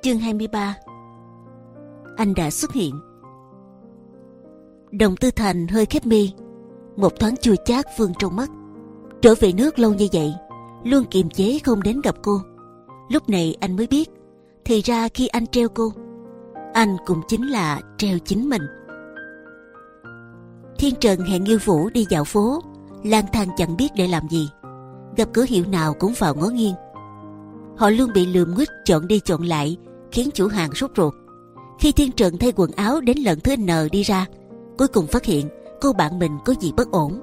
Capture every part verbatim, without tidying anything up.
Chương hai mươi ba. Anh đã xuất hiện. Đồng Tư Thành hơi khép mi, một thoáng chua chát vương trong mắt. Trở về nước lâu như vậy, luôn kiềm chế không đến gặp cô. Lúc này anh mới biết, thì ra khi anh treo cô, anh cũng chính là treo chính mình. Thiên Trần hẹn Nghiêu Vũ đi dạo phố, lang thang chẳng biết để làm gì, gặp cửa hiệu nào cũng vào ngó nghiêng. Họ luôn bị lườm nguýt chọn đi chọn lại, khiến chủ hàng sốt ruột. Khi Thiên Trần thay quần áo đến lần thứ N đi ra, cuối cùng phát hiện cô bạn mình có gì bất ổn.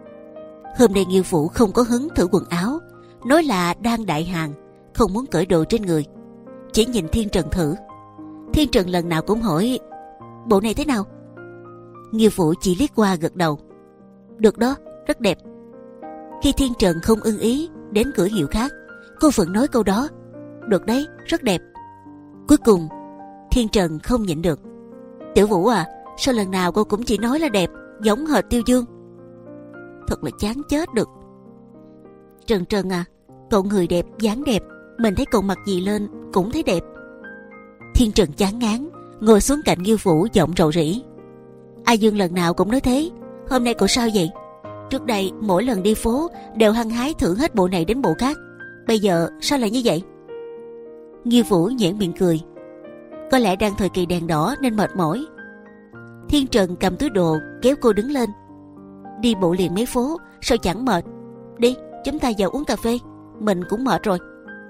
Hôm nay Nghiêu Vũ không có hứng thử quần áo, nói là đang đại hàng, không muốn cởi đồ trên người, chỉ nhìn Thiên Trần thử. Thiên Trần lần nào cũng hỏi bộ này thế nào. Nghiêu Vũ chỉ liếc qua gật đầu, được đó, rất đẹp. Khi Thiên Trần không ưng ý đến cửa hiệu khác, cô vẫn nói câu đó, được đấy, rất đẹp. Cuối cùng Thiên Trần không nhịn được, Tiểu Vũ à, sao lần nào cô cũng chỉ nói là đẹp, giống hệt Tiêu Dương. Thật là chán chết được. Trần Trần à, cậu người đẹp, dáng đẹp, mình thấy cậu mặc gì lên cũng thấy đẹp. Thiên Trần chán ngán ngồi xuống cạnh Nghiêu Vũ, giọng rầu rĩ. A Dương lần nào cũng nói thế, hôm nay cậu sao vậy? Trước đây mỗi lần đi phố đều hăng hái thử hết bộ này đến bộ khác, bây giờ sao lại như vậy? Nghiêu Vũ nhoẻn miệng cười, có lẽ đang thời kỳ đèn đỏ nên mệt mỏi. Thiên Trần cầm túi đồ kéo cô đứng lên, đi bộ liền mấy phố sao chẳng mệt? Đi, chúng ta vào uống cà phê, mình cũng mệt rồi.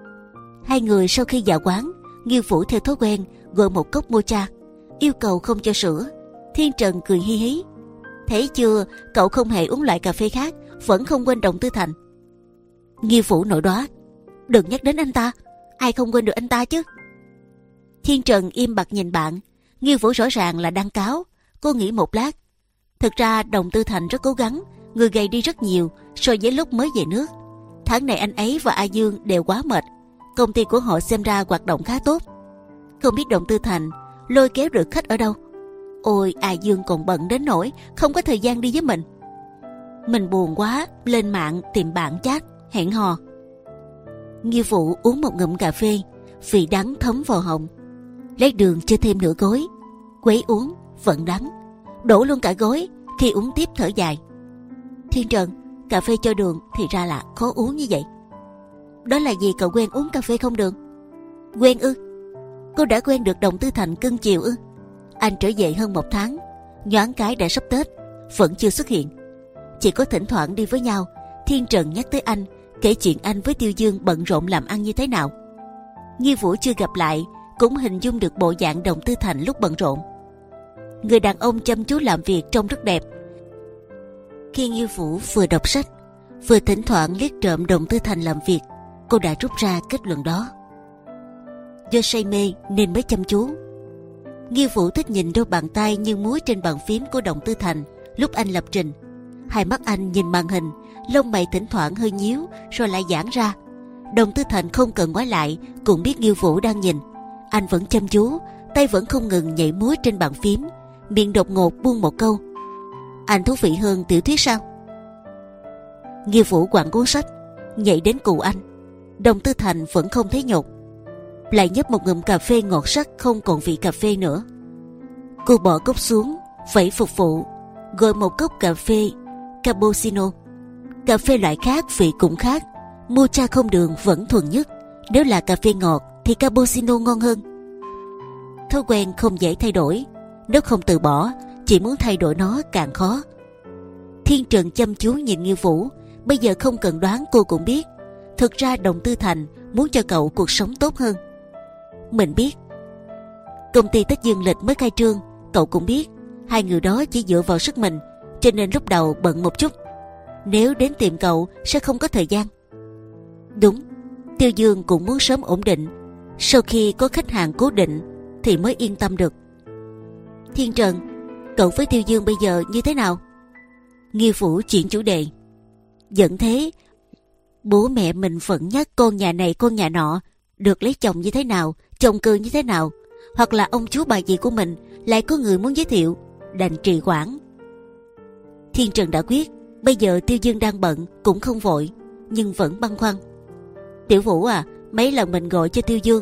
Hai người sau khi vào quán, Nghiêu Vũ theo thói quen gọi một cốc mocha, yêu cầu không cho sữa. Thiên Trần cười hi hí, thấy chưa, cậu không hề uống loại cà phê khác, vẫn không quên Đồng Tư Thành. Nghiêu Vũ nổi đoá, đừng nhắc đến anh ta, ai không quên được anh ta chứ. Thiên Trần im bặt nhìn bạn. Nghiêu Vũ rõ ràng là đang cáo. Cô nghĩ một lát, thực ra Đồng Tư Thành rất cố gắng, người gầy đi rất nhiều so với lúc mới về nước. Tháng này anh ấy và A Dương đều quá mệt, công ty của họ xem ra hoạt động khá tốt. Không biết Đồng Tư Thành lôi kéo được khách ở đâu. Ôi, A Dương còn bận đến nỗi không có thời gian đi với mình. Mình buồn quá, lên mạng tìm bạn chat hẹn hò. Nghiêu Vũ uống một ngụm cà phê, vị đắng thấm vào họng, lấy đường cho thêm nửa gói, quấy uống vẫn đắng, đổ luôn cả gói. Khi uống tiếp thở dài, Thiên Trần, cà phê cho đường thì ra là khó uống như vậy. Đó là vì cậu quen uống cà phê không đường. Quen ư? Cô đã quen được Đồng Tư Thành cưng chiều ư? Anh trở về hơn một tháng, nhoáng cái đã sắp Tết, vẫn chưa xuất hiện. Chỉ có thỉnh thoảng đi với nhau, Thiên Trần nhắc tới anh, kể chuyện anh với Tiêu Dương bận rộn làm ăn như thế nào. Nghiêu Vũ chưa gặp lại cũng hình dung được bộ dạng Đồng Tư Thành lúc bận rộn. Người đàn ông chăm chú làm việc trông rất đẹp. Khi Nghiêu Vũ vừa đọc sách, vừa thỉnh thoảng liếc trộm Đồng Tư Thành làm việc, cô đã rút ra kết luận đó. Do say mê nên mới chăm chú. Nghiêu Vũ thích nhìn đôi bàn tay như múa trên bàn phím của Đồng Tư Thành lúc anh lập trình. Hai mắt anh nhìn màn hình, lông mày thỉnh thoảng hơi nhíu rồi lại giãn ra. Đồng Tư Thành không cần ngoái lại cũng biết Nghiêu Vũ đang nhìn. Anh vẫn chăm chú, tay vẫn không ngừng nhảy múa trên bàn phím, miệng đột ngột buông một câu, anh thú vị hơn tiểu thuyết sao? Nghiêu Vũ quẳng cuốn sách, nhảy đến cụ anh. Đồng Tư Thành vẫn không thấy nhột, lại nhấp một ngụm cà phê ngọt sắc không còn vị cà phê nữa. Cô bỏ cốc xuống, vẫy phục vụ, gọi một cốc cà phê cappuccino. Cà phê loại khác vị cũng khác, mocha không đường vẫn thuần nhất. Nếu là cà phê ngọt thì cappuccino ngon hơn. Thói quen không dễ thay đổi, nếu không từ bỏ, chỉ muốn thay đổi nó càng khó. Thiên Trần chăm chú nhìn Nghiêu Vũ, bây giờ không cần đoán cô cũng biết, thực ra Đồng Tư Thành muốn cho cậu cuộc sống tốt hơn. Mình biết, công ty Tết Dương Lịch mới khai trương, cậu cũng biết, hai người đó chỉ dựa vào sức mình, cho nên lúc đầu bận một chút. Nếu đến tìm cậu sẽ không có thời gian. Đúng, Tiêu Dương cũng muốn sớm ổn định, sau khi có khách hàng cố định thì mới yên tâm được. Thiên Trần, cậu với Tiêu Dương bây giờ như thế nào? Nghiêu Vũ chuyển chủ đề. Vẫn thế, bố mẹ mình vẫn nhắc con nhà này con nhà nọ được lấy chồng như thế nào, chồng cư như thế nào, hoặc là ông chú bà dì của mình lại có người muốn giới thiệu, đành trì hoãn. Thiên Trần đã quyết, bây giờ Tiêu Dương đang bận cũng không vội, nhưng vẫn băn khoăn. Tiểu Vũ à, mấy lần mình gọi cho Tiêu Dương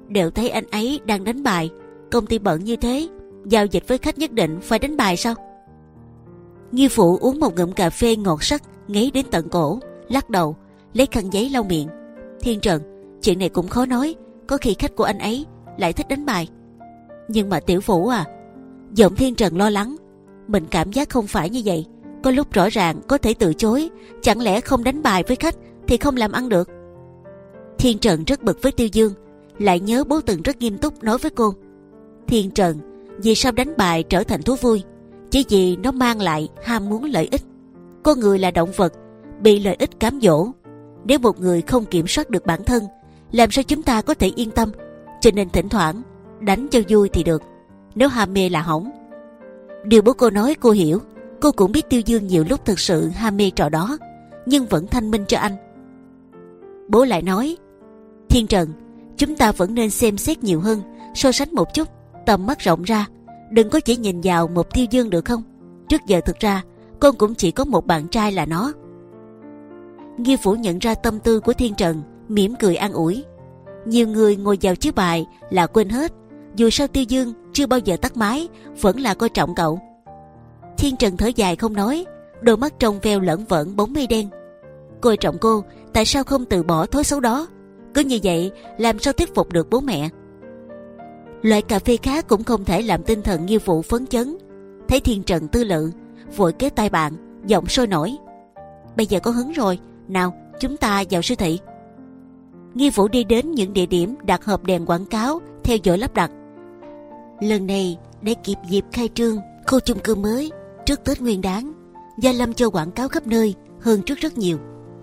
đều thấy anh ấy đang đánh bài. Công ty bận như thế, giao dịch với khách nhất định phải đánh bài sao? Nghi Phụ uống một ngụm cà phê ngọt sắc, ngấy đến tận cổ, lắc đầu, lấy khăn giấy lau miệng. Thiên Trần, chuyện này cũng khó nói, có khi khách của anh ấy lại thích đánh bài. Nhưng mà Tiểu Vũ à, giọng Thiên Trần lo lắng, mình cảm giác không phải như vậy. Có lúc rõ ràng có thể từ chối, chẳng lẽ không đánh bài với khách thì không làm ăn được? Thiên Trần rất bực với Tiêu Dương, lại nhớ bố từng rất nghiêm túc nói với cô: Thiên Trần, vì sao đánh bài trở thành thú vui? Chỉ vì nó mang lại ham muốn lợi ích. Con người là động vật, bị lợi ích cám dỗ. Nếu một người không kiểm soát được bản thân, làm sao chúng ta có thể yên tâm? Cho nên thỉnh thoảng đánh cho vui thì được, nếu ham mê là hỏng. Điều bố cô nói cô hiểu. Cô cũng biết Tiêu Dương nhiều lúc thực sự ham mê trò đó, nhưng vẫn thanh minh cho anh. Bố lại nói: Thiên Trần, chúng ta vẫn nên xem xét nhiều hơn, so sánh một chút, tầm mắt rộng ra, đừng có chỉ nhìn vào một Tiêu Dương được không? Trước giờ thực ra con cũng chỉ có một bạn trai là nó. Nghi Phủ nhận ra tâm tư của Thiên Trần, mỉm cười an ủi. Nhiều người ngồi vào chiếu bài là quên hết, dù sao Tiêu Dương chưa bao giờ tắt máy, vẫn là coi trọng cậu. Thiên Trần thở dài không nói, đôi mắt trong veo lẫn vẩn bóng mây đen. Coi trọng cô, tại sao không từ bỏ thói xấu đó? Cứ như vậy làm sao thuyết phục được bố mẹ? Loại cà phê khác cũng không thể làm tinh thần Nghi Phụ phấn chấn. Thấy Thiên Trần tư lự, vội kế tay bạn, giọng sôi nổi: Bây giờ có hứng rồi, nào chúng ta vào siêu thị. Nghi Phụ đi đến những địa điểm đặt hộp đèn quảng cáo, theo dõi lắp đặt. Lần này để kịp dịp khai trương khu chung cư mới trước Tết Nguyên Đán, Gia Lâm cho quảng cáo khắp nơi hơn trước rất nhiều.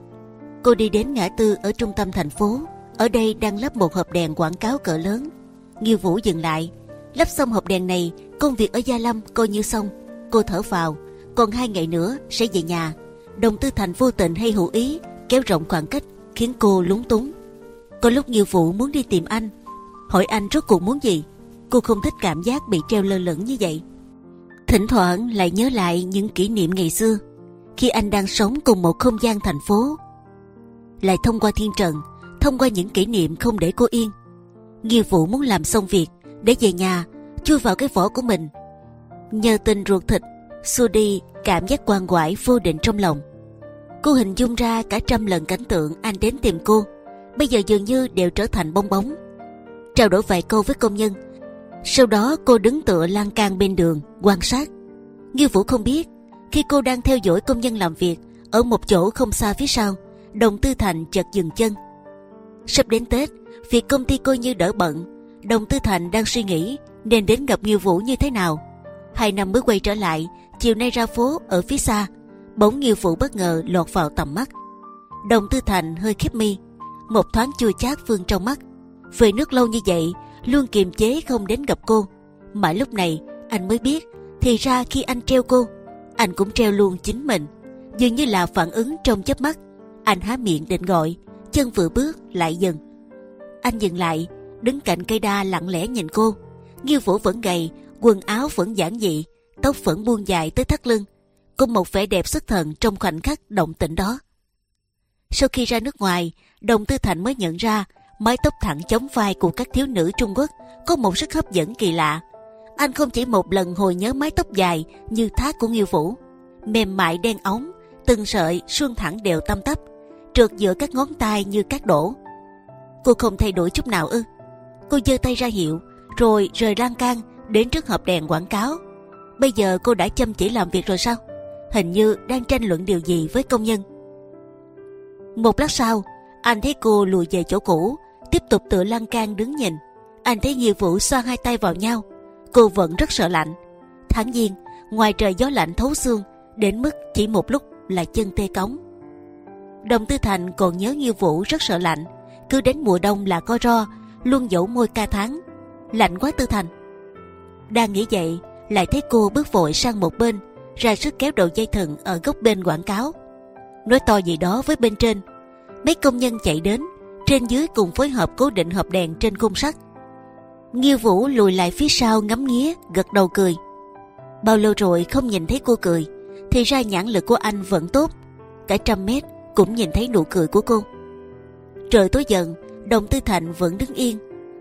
Cô đi đến ngã tư ở trung tâm thành phố, ở đây đang lắp một hộp đèn quảng cáo cỡ lớn. Nghi Vũ dừng lại. Lắp xong hộp đèn này, công việc ở Gia Lâm coi như xong. Cô thở phào, còn hai ngày nữa sẽ về nhà. Đồng Tư Thành vô tình hay hữu ý kéo rộng khoảng cách, khiến cô lúng túng. Có lúc Nghi Vũ muốn đi tìm anh, hỏi anh rốt cuộc muốn gì. Cô không thích cảm giác bị treo lơ lửng như vậy. Thỉnh thoảng lại nhớ lại những kỷ niệm ngày xưa, khi anh đang sống cùng một không gian thành phố. Lại thông qua Thiên Trần, thông qua những kỷ niệm không để cô yên. Nghi Vũ muốn làm xong việc để về nhà, chui vào cái vỏ của mình, nhờ tình ruột thịt xua đi cảm giác quằn quại vô định trong lòng. Cô hình dung ra cả trăm lần cảnh tượng anh đến tìm cô, bây giờ dường như đều trở thành bong bóng. Trao đổi vài câu với công nhân, sau đó cô đứng tựa lan can bên đường quan sát. Nghi Vũ không biết, khi cô đang theo dõi công nhân làm việc ở một chỗ không xa phía sau, Đồng Tư Thành chợt dừng chân. Sắp đến Tết, việc công ty coi như đỡ bận. Đồng Tư Thành đang suy nghĩ nên đến gặp Nghi Vũ như thế nào. Hai năm mới quay trở lại, chiều nay ra phố ở phía xa, bỗng Nghi Vũ bất ngờ lọt vào tầm mắt. Đồng Tư Thành hơi khép mi, một thoáng chua chát vương trong mắt. Về nước lâu như vậy, luôn kiềm chế không đến gặp cô. Mãi lúc này anh mới biết, thì ra khi anh treo cô, anh cũng treo luôn chính mình. Dường như là phản ứng trong chớp mắt, anh há miệng định gọi, chân vừa bước lại dừng. Anh dừng lại, đứng cạnh cây đa lặng lẽ nhìn cô. Nghi Vũ vẫn gầy, quần áo vẫn giản dị, tóc vẫn buông dài tới thắt lưng, cùng một vẻ đẹp xuất thần trong khoảnh khắc động tĩnh đó. Sau khi ra nước ngoài, Đồng Tư Thành mới nhận ra mái tóc thẳng chống vai của các thiếu nữ Trung Quốc có một sức hấp dẫn kỳ lạ. Anh không chỉ một lần hồi nhớ mái tóc dài như thác của Nghi Vũ, mềm mại đen óng, từng sợi suôn thẳng đều tăm tắp, trượt giữa các ngón tay như cát đổ. Cô không thay đổi chút nào ư? Cô giơ tay ra hiệu, rồi rời lan can đến trước hộp đèn quảng cáo. Bây giờ cô đã chăm chỉ làm việc rồi sao? Hình như đang tranh luận điều gì với công nhân. Một lát sau, anh thấy cô lùi về chỗ cũ, tiếp tục tựa lan can đứng nhìn. Anh thấy Nghi Vũ xoa hai tay vào nhau. Cô vẫn rất sợ lạnh. Thản nhiên, ngoài trời gió lạnh thấu xương, đến mức chỉ một lúc là chân tê cống. Đồng Tư Thành còn nhớ Nghi Vũ rất sợ lạnh, cứ đến mùa đông là co ro, luôn dẫu môi ca tháng. Lạnh quá Tư Thành. Đang nghĩ vậy, lại thấy cô bước vội sang một bên, ra sức kéo đầu dây thừng ở góc bên quảng cáo, nói to gì đó với bên trên. Mấy công nhân chạy đến, trên dưới cùng phối hợp cố định hộp đèn trên khung sắt. Nghi Vũ lùi lại phía sau ngắm nghía, gật đầu cười. Bao lâu rồi không nhìn thấy cô cười, thì ra nhãn lực của anh vẫn tốt, cả trăm mét cũng nhìn thấy nụ cười của cô. Trời tối dần, Đồng Tư Thành vẫn đứng yên.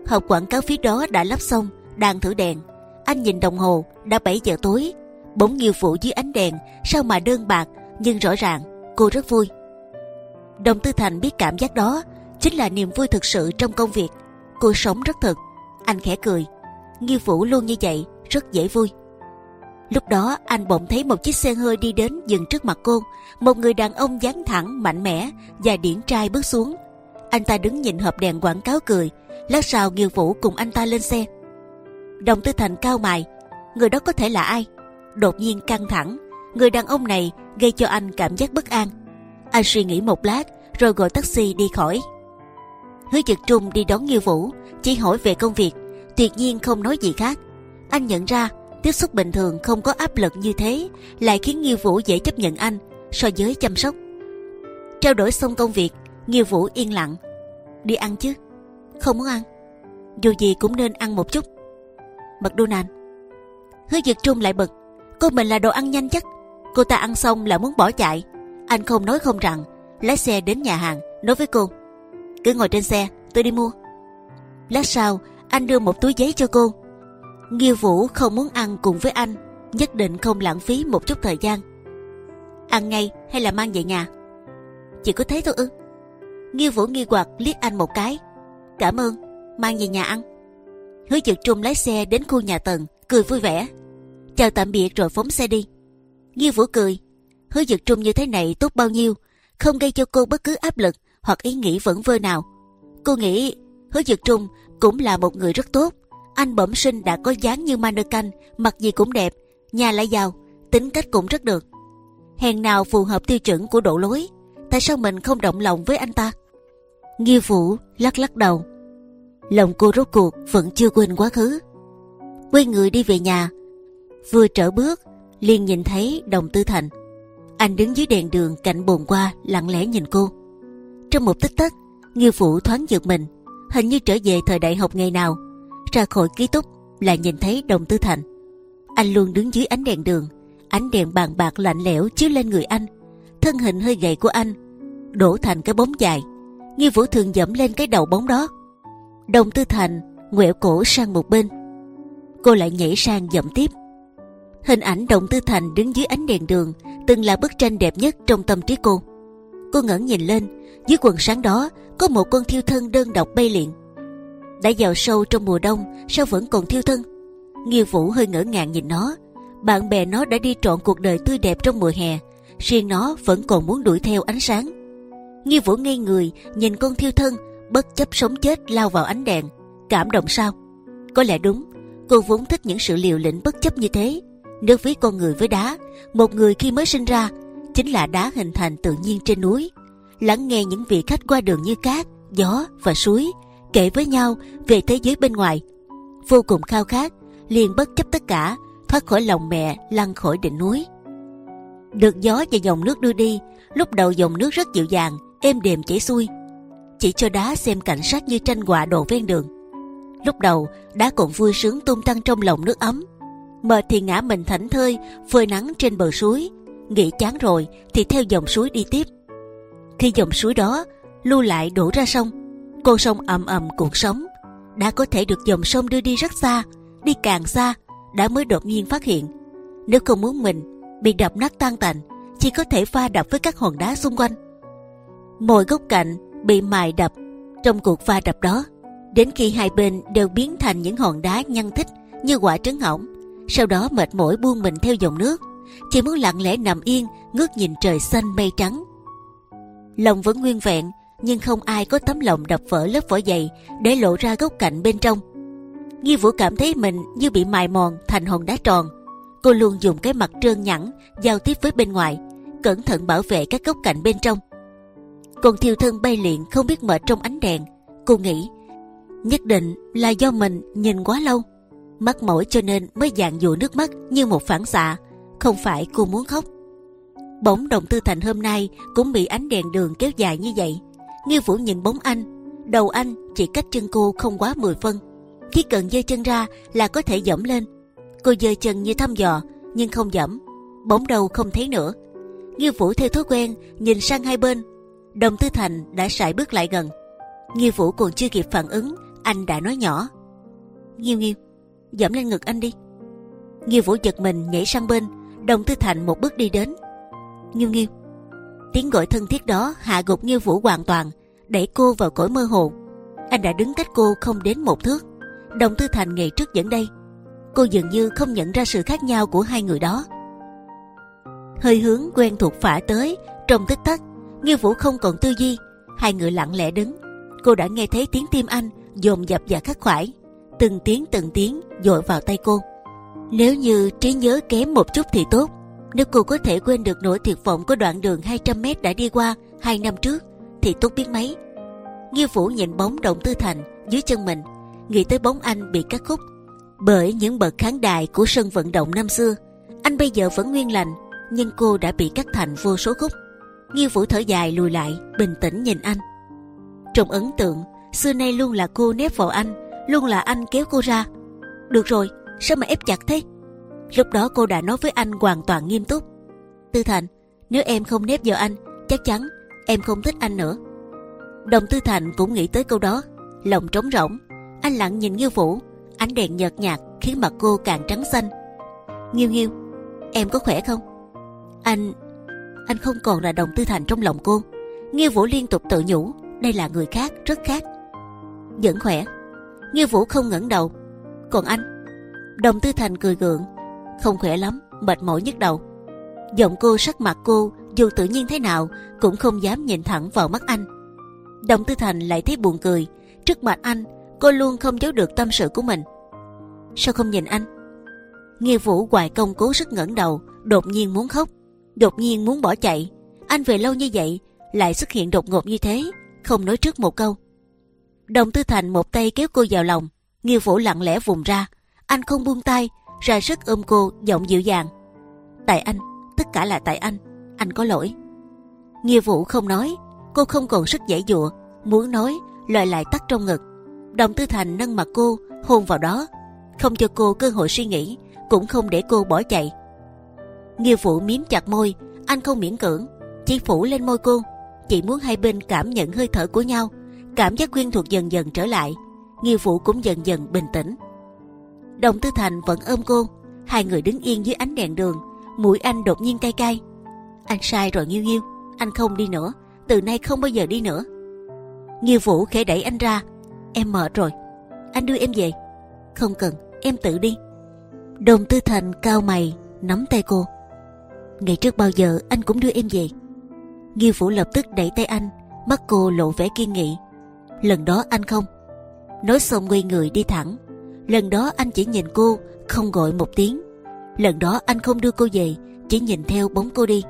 Hộp quảng cáo phía đó đã lắp xong, đang thử đèn. Anh nhìn đồng hồ, đã bảy giờ tối. Bỗng Nghiêu Vũ dưới ánh đèn, sao mà đơn bạc, nhưng rõ ràng cô rất vui. Đồng Tư Thành biết cảm giác đó chính là niềm vui thực sự trong công việc. Cô sống rất thực. Anh khẽ cười. Nghiêu Vũ luôn như vậy, rất dễ vui. Lúc đó anh bỗng thấy một chiếc xe hơi đi đến dừng trước mặt cô. Một người đàn ông dáng thẳng, mạnh mẽ và điển trai bước xuống. Anh ta đứng nhìn hộp đèn quảng cáo cười. Lát sau Nghiêu Vũ cùng anh ta lên xe. Đồng Tư Thành cau mày. Người đó có thể là ai? Đột nhiên căng thẳng. Người đàn ông này gây cho anh cảm giác bất an. Anh suy nghĩ một lát rồi gọi taxi đi khỏi. Hứa Dực Trung đi đón Nghiêu Vũ, chỉ hỏi về công việc, tuyệt nhiên không nói gì khác. Anh nhận ra tiếp xúc bình thường không có áp lực như thế lại khiến Nghiêu Vũ dễ chấp nhận anh so với chăm sóc. Trao đổi xong công việc, Nghiêu Vũ yên lặng. Đi ăn chứ? Không muốn ăn. Dù gì cũng nên ăn một chút. McDonald. Hứa Dực Trung lại bực. Cô mình là đồ ăn nhanh chắc. Cô ta ăn xong là muốn bỏ chạy. Anh không nói không rằng, lái xe đến nhà hàng, nói với cô: cứ ngồi trên xe, tôi đi mua. Lát sau, anh đưa một túi giấy cho cô. Nghiêu Vũ không muốn ăn cùng với anh, nhất định không lãng phí một chút thời gian. Ăn ngay hay là mang về nhà? Chỉ có thế thôi ư? Nghiêu Vũ nghi hoặc liếc anh một cái. Cảm ơn, mang về nhà ăn. Hứa Dực Trung lái xe đến khu nhà Tần, cười vui vẻ. Chào tạm biệt rồi phóng xe đi. Nghiêu Vũ cười. Hứa Dực Trung như thế này tốt bao nhiêu, không gây cho cô bất cứ áp lực hoặc ý nghĩ vẩn vơ nào. Cô nghĩ Hứa Dực Trung cũng là một người rất tốt. Anh bẩm sinh đã có dáng như mannequin, mặt gì cũng đẹp, nhà lại giàu, tính cách cũng rất được. Hèn nào phù hợp tiêu chuẩn của Độ Lối. Tại sao mình không động lòng với anh ta? Nghiêu Vũ lắc lắc đầu. Lòng cô rốt cuộc vẫn chưa quên quá khứ. Quay người đi về nhà, vừa trở bước liền nhìn thấy Đồng Tư Thành. Anh đứng dưới đèn đường cạnh bồn hoa lặng lẽ nhìn cô. Trong một tích tắc, Nghiêu Vũ thoáng giật mình, hình như trở về thời đại học ngày nào. Ra khỏi ký túc lại nhìn thấy Đồng Tư Thành. Anh luôn đứng dưới ánh đèn đường, ánh đèn bàn bạc lạnh lẽo chiếu lên người anh. Thân hình hơi gầy của anh đổ thành cái bóng dài. Nghiêu Vũ thường dẫm lên cái đầu bóng đó. Đồng Tư Thành ngoẹo cổ sang một bên, cô lại nhảy sang dẫm tiếp. Hình ảnh Đồng Tư Thành đứng dưới ánh đèn đường từng là bức tranh đẹp nhất trong tâm trí cô. Cô ngẩng nhìn lên, dưới quần sáng đó có một con thiêu thân đơn độc bay lượn. Đã vào sâu trong mùa đông, sao vẫn còn thiêu thân? Nghiêu Vũ hơi ngỡ ngàng nhìn nó. Bạn bè nó đã đi trọn cuộc đời tươi đẹp trong mùa hè, riêng nó vẫn còn muốn đuổi theo ánh sáng. Nghiêu Vũ ngây người nhìn con thiêu thân bất chấp sống chết lao vào ánh đèn. Cảm động sao? Có lẽ đúng. Cô vốn thích những sự liều lĩnh bất chấp như thế. Nếu ví con người với đá, một người khi mới sinh ra chính là đá hình thành tự nhiên trên núi. Lắng nghe những vị khách qua đường như cát, gió và suối kể với nhau về thế giới bên ngoài. Vô cùng khao khát, liền bất chấp tất cả thoát khỏi lòng mẹ, lăn khỏi đỉnh núi. Được gió và dòng nước đưa đi. Lúc đầu dòng nước rất dịu dàng, êm đềm chảy xuôi, chỉ cho đá xem cảnh sát như tranh họa đồ ven đường. Lúc đầu đá còn vui sướng tung tăng trong lòng nước ấm, mệt thì ngã mình thảnh thơi phơi nắng trên bờ suối. Nghĩ chán rồi thì theo dòng suối đi tiếp. Khi dòng suối đó lưu lại đổ ra sông, con sông ầm ầm cuộn sóng. Đã có thể được dòng sông đưa đi rất xa, đi càng xa đã mới đột nhiên phát hiện, nếu không muốn mình bị đập nát tan tành, chỉ có thể va đập với các hòn đá xung quanh. Mọi góc cạnh bị mài đập trong cuộc va đập đó, đến khi hai bên đều biến thành những hòn đá nhăn thít như quả trứng hỏng. Sau đó mệt mỏi buông mình theo dòng nước, chỉ muốn lặng lẽ nằm yên ngước nhìn trời xanh mây trắng. Lòng vẫn nguyên vẹn, nhưng không ai có tấm lòng đập vỡ lớp vỏ dày để lộ ra góc cạnh bên trong. Nghiêu Vũ cảm thấy mình như bị mài mòn thành hòn đá tròn. Cô luôn dùng cái mặt trơn nhẵn giao tiếp với bên ngoài, cẩn thận bảo vệ các góc cạnh bên trong. Còn thiêu thân bay lượn không biết mệt trong ánh đèn. Cô nghĩ nhất định là do mình nhìn quá lâu, mắc mỏi cho nên mới dàn dụa nước mắt như một phản xạ. Không phải cô muốn khóc. Bỗng Đồng Tư Thành hôm nay cũng bị ánh đèn đường kéo dài như vậy. Nghiêu Vũ nhìn bóng anh, đầu anh chỉ cách chân cô không quá mười phân. Khi cần giơ chân ra là có thể dẫm lên. Cô giơ chân như thăm dò nhưng không dẫm, bóng đâu không thấy nữa. Nghiêu Vũ theo thói quen nhìn sang hai bên. Đồng Tư Thành đã sải bước lại gần. Nghiêu Vũ còn chưa kịp phản ứng Anh đã nói nhỏ: Nghiêu Nghiêu, dẫm lên ngực anh đi. Nghiêu Vũ giật mình nhảy sang bên, Đồng Tư Thành một bước đi đến. Nghiêu Nghiêu. Tiếng gọi thân thiết đó hạ gục Nghiêu Vũ hoàn toàn, đẩy cô vào cõi mơ hồ. Anh đã đứng cách cô không đến một thước. Đồng Tư Thành ngày trước dẫn đây, cô dường như không nhận ra sự khác nhau của hai người đó. Hơi hướng quen thuộc phả tới, trong tích tắc Nghiêu Vũ không còn tư duy. Hai người lặng lẽ đứng. Cô đã nghe thấy tiếng tim anh dồn dập và khắc khoải, từng tiếng từng tiếng dội vào tay cô. Nếu như trí nhớ kém một chút thì tốt. Nếu cô có thể quên được nỗi tuyệt vọng của đoạn đường hai trăm mét đã đi qua hai năm trước thì tốt biết mấy. Nghiêu Vũ nhìn bóng Đồng Tư Thành dưới chân mình, nghĩ tới bóng anh bị cắt khúc bởi những bậc khán đài của sân vận động năm xưa. Anh bây giờ vẫn nguyên lành, nhưng cô đã bị cắt thành vô số khúc. Nghiêu Vũ thở dài lùi lại, bình tĩnh nhìn anh. Trong ấn tượng, xưa nay luôn là cô nép vào anh, luôn là anh kéo cô ra. Được rồi, sao mà ép chặt thế? Lúc đó cô đã nói với anh hoàn toàn nghiêm túc: Tư Thành, nếu em không nép vào anh, chắc chắn em không thích anh nữa. Đồng Tư Thành cũng nghĩ tới câu đó, lòng trống rỗng. Anh lặng nhìn Nghiêu Vũ, ánh đèn nhợt nhạt khiến mặt cô càng trắng xanh. Nghiêu Nghiêu, em có khỏe không? Anh, anh không còn là Đồng Tư Thành trong lòng cô. Nghiêu Vũ liên tục tự nhủ, đây là người khác, rất khác. Vẫn khỏe. Nghiêu Vũ không ngẩng đầu. Còn anh? Đồng Tư Thành cười gượng. Không khỏe lắm, mệt mỏi nhức đầu. Giọng cô, sắc mặt cô dù tự nhiên thế nào cũng không dám nhìn thẳng vào mắt anh. Đồng Tư Thành lại thấy buồn cười. Trước mặt anh, cô luôn không giấu được tâm sự của mình. Sao không nhìn anh? Nghiêu Vũ hoài công cố sức ngẩng đầu, đột nhiên muốn khóc, đột nhiên muốn bỏ chạy. Anh về lâu như vậy lại xuất hiện đột ngột như thế, không nói trước một câu. Đồng Tư Thành một tay kéo cô vào lòng. Nghiêu Vũ lặng lẽ vùng ra. Anh không buông tay, ra sức ôm cô, giọng dịu dàng: Tại anh, tất cả là tại anh, anh có lỗi. Nghiêu Vũ không nói. Cô không còn sức giãy giụa, muốn nói lời lại tắt trong ngực. Đồng Tư Thành nâng mặt cô, hôn vào đó, không cho cô cơ hội suy nghĩ, cũng không để cô bỏ chạy. Nghiêu Vũ miếm chặt môi. Anh không miễn cưỡng, chỉ phủ lên môi cô, chỉ muốn hai bên cảm nhận hơi thở của nhau. Cảm giác quen thuộc dần dần trở lại. Nghiêu Vũ cũng dần dần bình tĩnh. Đồng Tư Thành vẫn ôm cô. Hai người đứng yên dưới ánh đèn đường. Mũi anh đột nhiên cay cay. Anh sai rồi Nghiêu Nghiêu, anh không đi nữa, từ nay không bao giờ đi nữa. Nghiêu Vũ khẽ đẩy anh ra. Em mệt rồi, anh đưa em về. Không cần, em tự đi. Đồng Tư Thành cau mày, nắm tay cô. Ngày trước bao giờ anh cũng đưa em về. Nghiêu Vũ lập tức đẩy tay anh, mắt cô lộ vẻ kiên nghị. Lần đó anh không. Nói xong quay người đi thẳng. Lần đó anh chỉ nhìn cô, không gọi một tiếng. Lần đó anh không đưa cô về, chỉ nhìn theo bóng cô đi.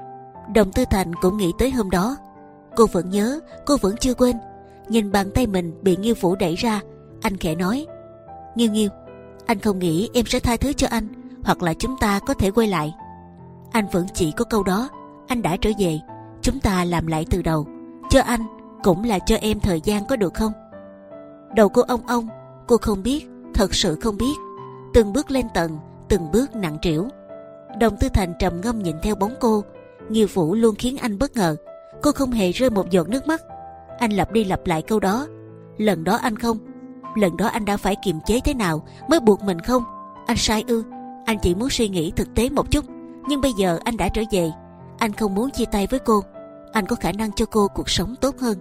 Đồng Tư Thành cũng nghĩ tới hôm đó. Cô vẫn nhớ, cô vẫn chưa quên. Nhìn bàn tay mình bị Nghiêu Vũ đẩy ra, anh khẽ nói: Nghiêu Nghiêu, anh không nghĩ em sẽ tha thứ cho anh, hoặc là chúng ta có thể quay lại. Anh vẫn chỉ có câu đó. Anh đã trở về, chúng ta làm lại từ đầu. Cho anh cũng là cho em thời gian, có được không? Đầu cô ong ong. Cô không biết, thật sự không biết. Từng bước lên tầng, từng bước nặng trĩu. Đồng Tư Thành trầm ngâm nhìn theo bóng cô. Nghiêu Vũ luôn khiến anh bất ngờ. Cô không hề rơi một giọt nước mắt. Anh lặp đi lặp lại câu đó. Lần đó anh không. Lần đó anh đã phải kiềm chế thế nào mới buộc mình không? Anh sai ư? Anh chỉ muốn suy nghĩ thực tế một chút. Nhưng bây giờ anh đã trở về. Anh không muốn chia tay với cô. Anh có khả năng cho cô cuộc sống tốt hơn.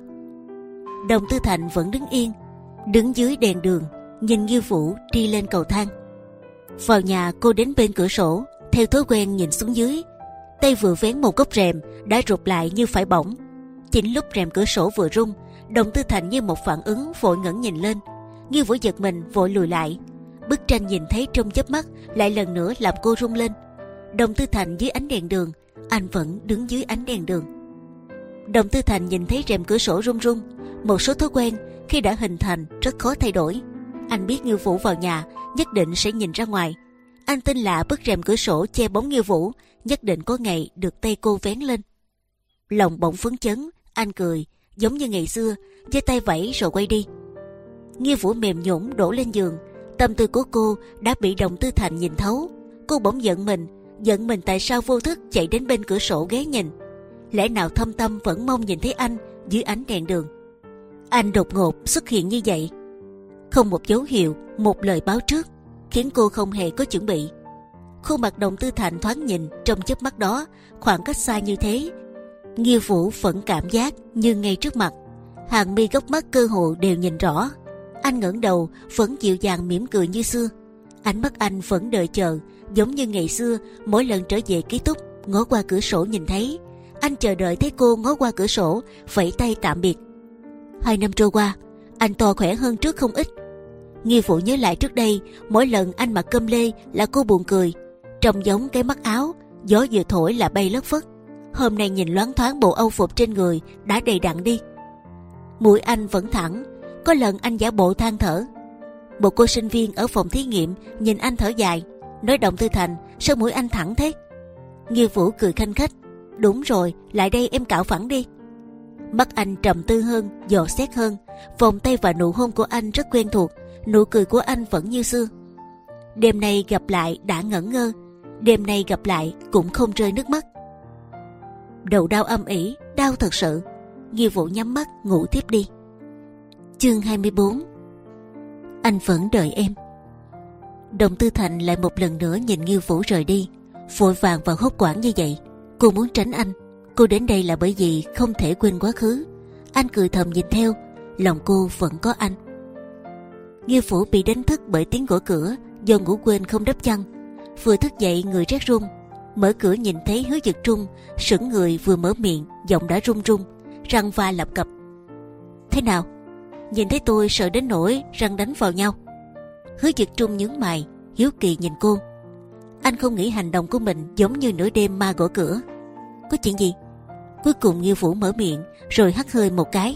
Đồng Tư Thành vẫn đứng yên, đứng dưới đèn đường, nhìn Nghiêu Vũ đi lên cầu thang. Vào nhà, cô đến bên cửa sổ, theo thói quen nhìn xuống dưới. Tay vừa vén một góc rèm đã rụt lại như phải bỏng. Chính lúc rèm cửa sổ vừa rung, Đồng Tư Thành như một phản ứng vội ngẩng nhìn lên. Nghiêu Vũ giật mình vội lùi lại. Bức tranh nhìn thấy trong chớp mắt lại lần nữa làm cô rung lên. Đồng Tư Thành dưới ánh đèn đường, anh vẫn đứng dưới ánh đèn đường. Đồng Tư Thành nhìn thấy rèm cửa sổ rung rung. Một số thói quen khi đã hình thành rất khó thay đổi. Anh biết Nghiêu Vũ vào nhà nhất định sẽ nhìn ra ngoài. Anh tin là bức rèm cửa sổ che bóng Nghiêu Vũ nhất định có ngày được tay cô vén lên. Lòng bỗng phấn chấn, anh cười giống như ngày xưa, giơ tay vẫy rồi quay đi. Nghiêu Vũ mềm nhũn đổ lên giường. Tâm tư của cô đã bị Đồng Tư Thành nhìn thấu. Cô bỗng giận mình, giận mình tại sao vô thức chạy đến bên cửa sổ ghé nhìn. Lẽ nào thâm tâm vẫn mong nhìn thấy anh dưới ánh đèn đường? Anh đột ngột xuất hiện như vậy. Không một dấu hiệu, một lời báo trước, khiến cô không hề có chuẩn bị. Khuôn mặt Đồng Tư Thành thoáng nhìn trong chớp mắt đó, khoảng cách xa như thế, Nghiêu Vũ vẫn cảm giác như ngay trước mặt. Hàng mi góc mắt cơ hồ đều nhìn rõ. Anh ngẩng đầu vẫn dịu dàng mỉm cười như xưa. Ánh mắt anh vẫn đợi chờ, giống như ngày xưa mỗi lần trở về ký túc, ngó qua cửa sổ nhìn thấy. Anh chờ đợi thấy cô ngó qua cửa sổ, vẫy tay tạm biệt. Hai năm trôi qua, anh to khỏe hơn trước không ít. Nghiêu Vũ nhớ lại trước đây, mỗi lần anh mặc cơm lê là cô buồn cười, trông giống cái mắt áo, gió vừa thổi là bay lất phất. Hôm nay nhìn loáng thoáng bộ âu phục trên người đã đầy đặn đi. Mũi anh vẫn thẳng, có lần anh giả bộ than thở. Một cô sinh viên ở phòng thí nghiệm nhìn anh thở dài, nói Đồng Tư Thành, sao mũi anh thẳng thế? Nghiêu Vũ cười khanh khách, đúng rồi, lại đây em cạo phẳng đi. Mắt anh trầm tư hơn, dò xét hơn. Vòng tay và nụ hôn của anh rất quen thuộc, nụ cười của anh vẫn như xưa. Đêm nay gặp lại đã ngẩn ngơ, đêm nay gặp lại cũng không rơi nước mắt. Đầu đau âm ỉ, đau thật sự. Nghiêu Vũ nhắm mắt ngủ tiếp đi. Chương hai mươi bốn. Anh vẫn đợi em. Đồng Tư Thành lại một lần nữa nhìn Nghiêu Vũ rời đi, vội vàng và hốt hoảng như vậy. Cô muốn tránh anh. Cô đến đây là bởi vì không thể quên quá khứ. Anh cười thầm nhìn theo, lòng cô vẫn có anh. Nghiêu Vũ bị đánh thức bởi tiếng gõ cửa, do ngủ quên không đắp chăn. Vừa thức dậy người rét run, mở cửa nhìn thấy Hứa Dực Trung, sững người vừa mở miệng, giọng đã run run, răng va lập cập. Thế nào? Nhìn thấy tôi sợ đến nỗi răng đánh vào nhau. Hứa Dực Trung nhướng mày, hiếu kỳ nhìn cô. Anh không nghĩ hành động của mình giống như nửa đêm ma gõ cửa. Có chuyện gì? Cuối cùng Nghiêu Vũ mở miệng, rồi hắt hơi một cái.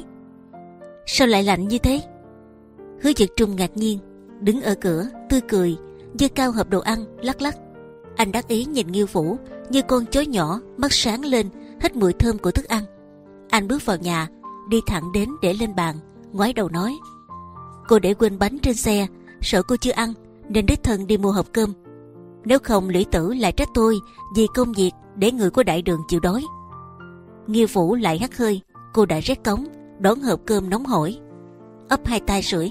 Sao lại lạnh như thế? Hứa Dực Trung ngạc nhiên, đứng ở cửa, tươi cười, giơ cao hộp đồ ăn, lắc lắc. Anh đắc ý nhìn Nghiêu Vũ như con chó nhỏ, mắt sáng lên, hít mùi thơm của thức ăn. Anh bước vào nhà, đi thẳng đến để lên bàn, ngoái đầu nói: Cô để quên bánh trên xe, sợ cô chưa ăn nên đích thân đi mua hộp cơm. Nếu không Lũy Tử lại trách tôi vì công việc để người của đại đường chịu đói. Nghiêu Vũ lại hắt hơi, cô đã rét cống, đón hộp cơm nóng hổi, ấp hai tay sưởi.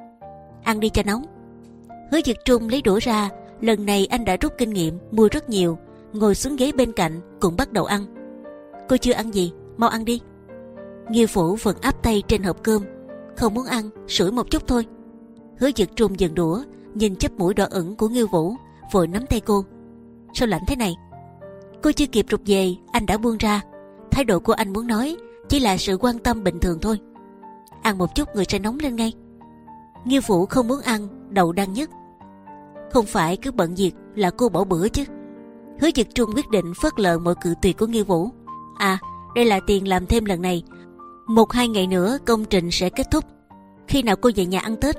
Ăn đi cho nóng. Hứa Dực Trung lấy đũa ra, lần này anh đã rút kinh nghiệm, mua rất nhiều, ngồi xuống ghế bên cạnh cũng bắt đầu ăn. Cô chưa ăn gì, mau ăn đi. Nghiêu Vũ vẫn áp tay trên hộp cơm, không muốn ăn, sưởi một chút thôi. Hứa Dực Trung dừng đũa, nhìn chóp mũi đỏ ửng của Nghiêu Vũ, vội nắm tay cô. Sao lạnh thế này? Cô chưa kịp rụt về, anh đã buông ra. Thái độ của anh muốn nói chỉ là sự quan tâm bình thường thôi. Ăn một chút người sẽ nóng lên ngay. Nghiêu Vũ không muốn ăn, đầu đang nhức. Không phải cứ bận việc là cô bỏ bữa chứ? Hứa Dực Trung quyết định phớt lờ mọi cự tuyệt của Nghiêu Vũ. À, đây là tiền làm thêm lần này. Một hai ngày nữa công trình sẽ kết thúc. Khi nào cô về nhà ăn Tết?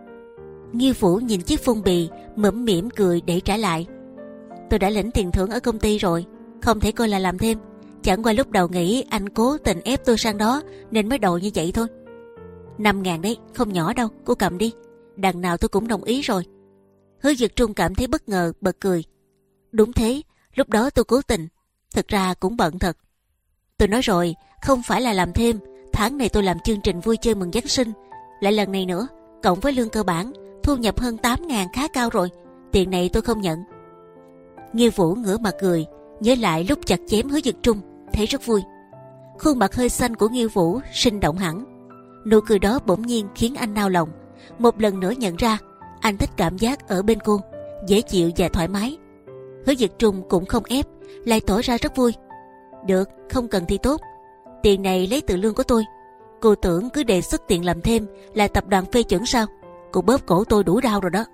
Nghiêu Vũ nhìn chiếc phong bì, mỉm mỉm cười để trả lại. Tôi đã lĩnh tiền thưởng ở công ty rồi, không thể coi là làm thêm. Chẳng qua lúc đầu nghĩ anh cố tình ép tôi sang đó nên mới đòi như vậy thôi. Năm ngàn đấy, không nhỏ đâu, cô cầm đi. Đằng nào tôi cũng đồng ý rồi. Hứa Dực Trung cảm thấy bất ngờ, bật cười. Đúng thế, lúc đó tôi cố tình. Thực ra cũng bận thật. Tôi nói rồi, không phải là làm thêm. Tháng này tôi làm chương trình vui chơi mừng Giáng sinh. Lại lần này nữa, cộng với lương cơ bản, thu nhập hơn tám ngàn khá cao rồi. Tiền này tôi không nhận. Nghiêu Vũ ngửa mặt cười, nhớ lại lúc chặt chém Hứa Dực Trung, thấy rất vui. Khuôn mặt hơi xanh của Nghiêu Vũ sinh động hẳn. Nụ cười đó bỗng nhiên khiến anh nao lòng. Một lần nữa nhận ra anh thích cảm giác ở bên cô, dễ chịu và thoải mái. Hứa Dực Trung cũng không ép, lại tỏ ra rất vui. Được, không cần thì tốt. Tiền này lấy từ lương của tôi. Cô tưởng cứ đề xuất tiền làm thêm là tập đoàn phê chuẩn sao? Cô bóp cổ tôi đủ đau rồi đó.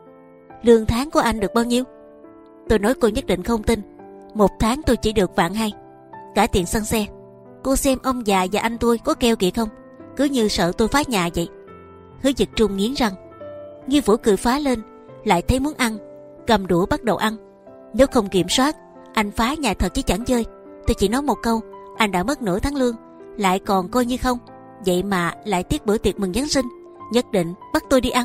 Lương tháng của anh được bao nhiêu? Tôi nói cô nhất định không tin. Một tháng tôi chỉ được vạn hai, cả tiền xăng xe. Cô xem ông già và anh tôi có keo kiệt không? Cứ như sợ tôi phá nhà vậy. Hứa Dực Trung nghiến răng. Nghiêu Vũ cười phá lên, lại thấy muốn ăn, cầm đũa bắt đầu ăn. Nếu không kiểm soát, anh phá nhà thật chứ chẳng chơi. Tôi chỉ nói một câu, anh đã mất nửa tháng lương, lại còn coi như không. Vậy mà lại tiếc bữa tiệc mừng Giáng sinh, nhất định bắt tôi đi ăn.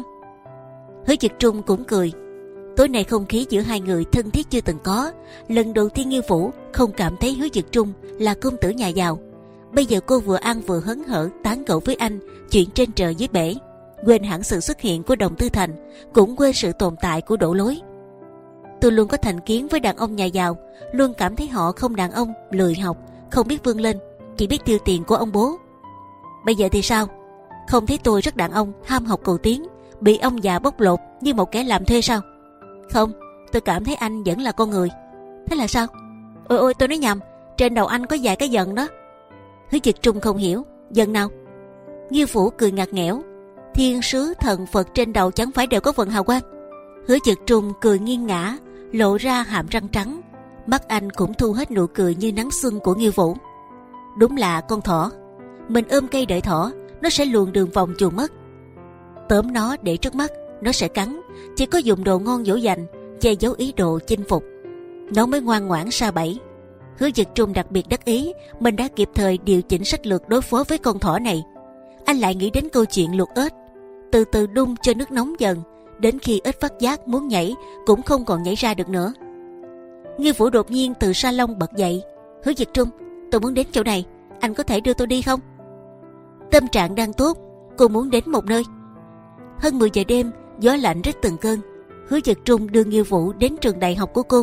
Hứa Dực Trung cũng cười. Tối nay không khí giữa hai người thân thiết chưa từng có. Lần đầu tiên Nghiêu Vũ không cảm thấy Hứa Dực Trung là công tử nhà giàu. Bây giờ cô vừa ăn vừa hớn hở tán gẫu với anh chuyện trên trời dưới bể. quên hẳn sự xuất hiện của Đồng Tư Thành, cũng quên sự tồn tại của Đỗ Lối. Tôi luôn có thành kiến với đàn ông nhà giàu, luôn cảm thấy họ không đàn ông, lười học, không biết vươn lên, chỉ biết tiêu tiền của ông bố. Bây giờ thì sao? Không thấy tôi rất đàn ông, ham học cầu tiến, bị ông già bóc lột như một kẻ làm thuê sao? Không, tôi cảm thấy anh vẫn là con người. Thế là sao? Ôi ôi, tôi nói nhầm, trên đầu anh có vài cái dần đó. Hứa Dịch Trung không hiểu. Dần nào? Nghiêu Vũ cười ngặt nghẽo. Thiên sứ thần Phật trên đầu chẳng phải đều có vần hào quang? Hứa Dịch Trung cười nghiêng ngã, lộ ra hàm răng trắng. Mắt anh cũng thu hết nụ cười như nắng xuân của Nghiêu Vũ. Đúng là con thỏ. Mình ôm cây đợi thỏ, nó sẽ luồn đường vòng chuồn mất. Tóm nó để trước mắt, nó sẽ cắn. Chỉ có dùng đồ ngon dỗ dành, che giấu ý đồ chinh phục, nó mới ngoan ngoãn sa bẫy. Hứa Dịch Trung đặc biệt đắc ý mình đã kịp thời điều chỉnh sách lược đối phó với con thỏ này. Anh lại nghĩ đến câu chuyện luộc ếch, từ từ đun cho nước nóng dần, đến khi ếch phát giác muốn nhảy cũng không còn nhảy ra được nữa. Nghiêu Vũ đột nhiên từ salon bật dậy. Hứa Dịch Trung, tôi muốn đến chỗ này, anh có thể đưa tôi đi không? Tâm trạng đang tốt, cô muốn đến một nơi. Hơn mười giờ đêm, gió lạnh rít từng cơn. Hứa Dịch Trung đưa Nghiêu Vũ đến trường đại học của cô.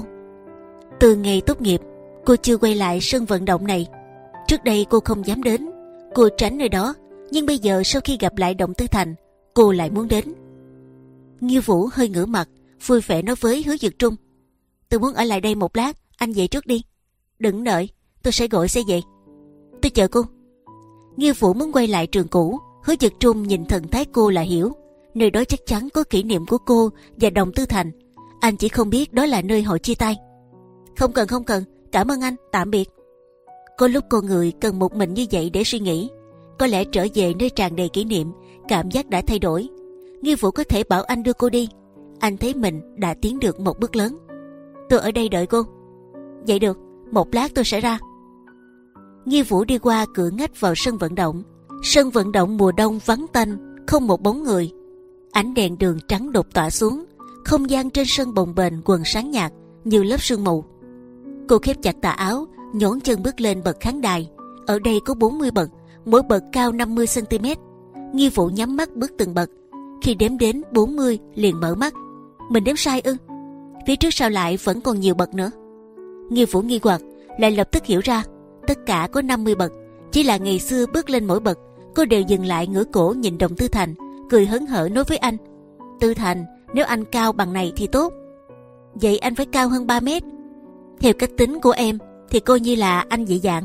Từ ngày tốt nghiệp, cô chưa quay lại sân vận động này. Trước đây cô không dám đến, cô tránh nơi đó. Nhưng bây giờ sau khi gặp lại Đồng Tư Thành, cô lại muốn đến. Nghiêu Vũ hơi ngửa mặt, vui vẻ nói với Hứa Dịch Trung: tôi muốn ở lại đây một lát, anh về trước đi. Đừng đợi, tôi sẽ gọi xe về. Tôi chờ cô. Nghiêu Vũ muốn quay lại trường cũ. Hứa Dịch Trung nhìn thần thái cô là hiểu, nơi đó chắc chắn có kỷ niệm của cô và Đồng Tư Thành. Anh chỉ không biết đó là nơi họ chia tay. Không cần không cần, cảm ơn anh, tạm biệt. Có lúc con người cần một mình như vậy để suy nghĩ. Có lẽ trở về nơi tràn đầy kỷ niệm, cảm giác đã thay đổi. Nghiêu Vũ có thể bảo anh đưa cô đi. Anh thấy mình đã tiến được một bước lớn. Tôi ở đây đợi cô. Vậy được, một lát tôi sẽ ra. Nghiêu Vũ đi qua cửa ngách vào sân vận động. Sân vận động mùa đông vắng tanh, không một bóng người. Ánh đèn đường trắng đột tỏa xuống, không gian trên sân bồng bềnh quần sáng nhạt như lớp sương mù. Cô khép chặt tà áo, nhón chân bước lên bậc khán đài. Ở đây có bốn mươi bậc, mỗi bậc cao năm mươi xăng ti mét. Nghiêu Vũ nhắm mắt bước từng bậc. Khi đếm đến bốn mươi liền mở mắt. Mình đếm sai ư? Phía trước sau lại vẫn còn nhiều bậc nữa. Nghiêu Vũ nghi hoặc, lại lập tức hiểu ra, tất cả có năm mươi bậc. Chỉ là ngày xưa bước lên mỗi bậc, cô đều dừng lại ngửa cổ nhìn Đồng Tư Thành, cười hớn hở nói với anh: Tư Thành, nếu anh cao bằng này thì tốt. Vậy anh phải cao hơn ba mét. Theo cách tính của em thì coi như là anh dị dạng.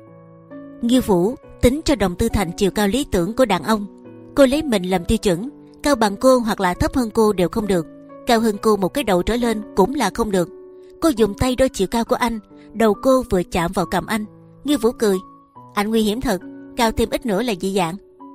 Nghiêu Vũ tính cho Đồng Tư Thành chiều cao lý tưởng của đàn ông. Cô lấy mình làm tiêu chuẩn, cao bằng cô hoặc là thấp hơn cô đều không được, cao hơn cô một cái đầu trở lên cũng là không được. Cô dùng tay đo chiều cao của anh, đầu cô vừa chạm vào cằm anh. Nghiêu Vũ cười: anh nguy hiểm thật, cao thêm ít nữa là dị dạng.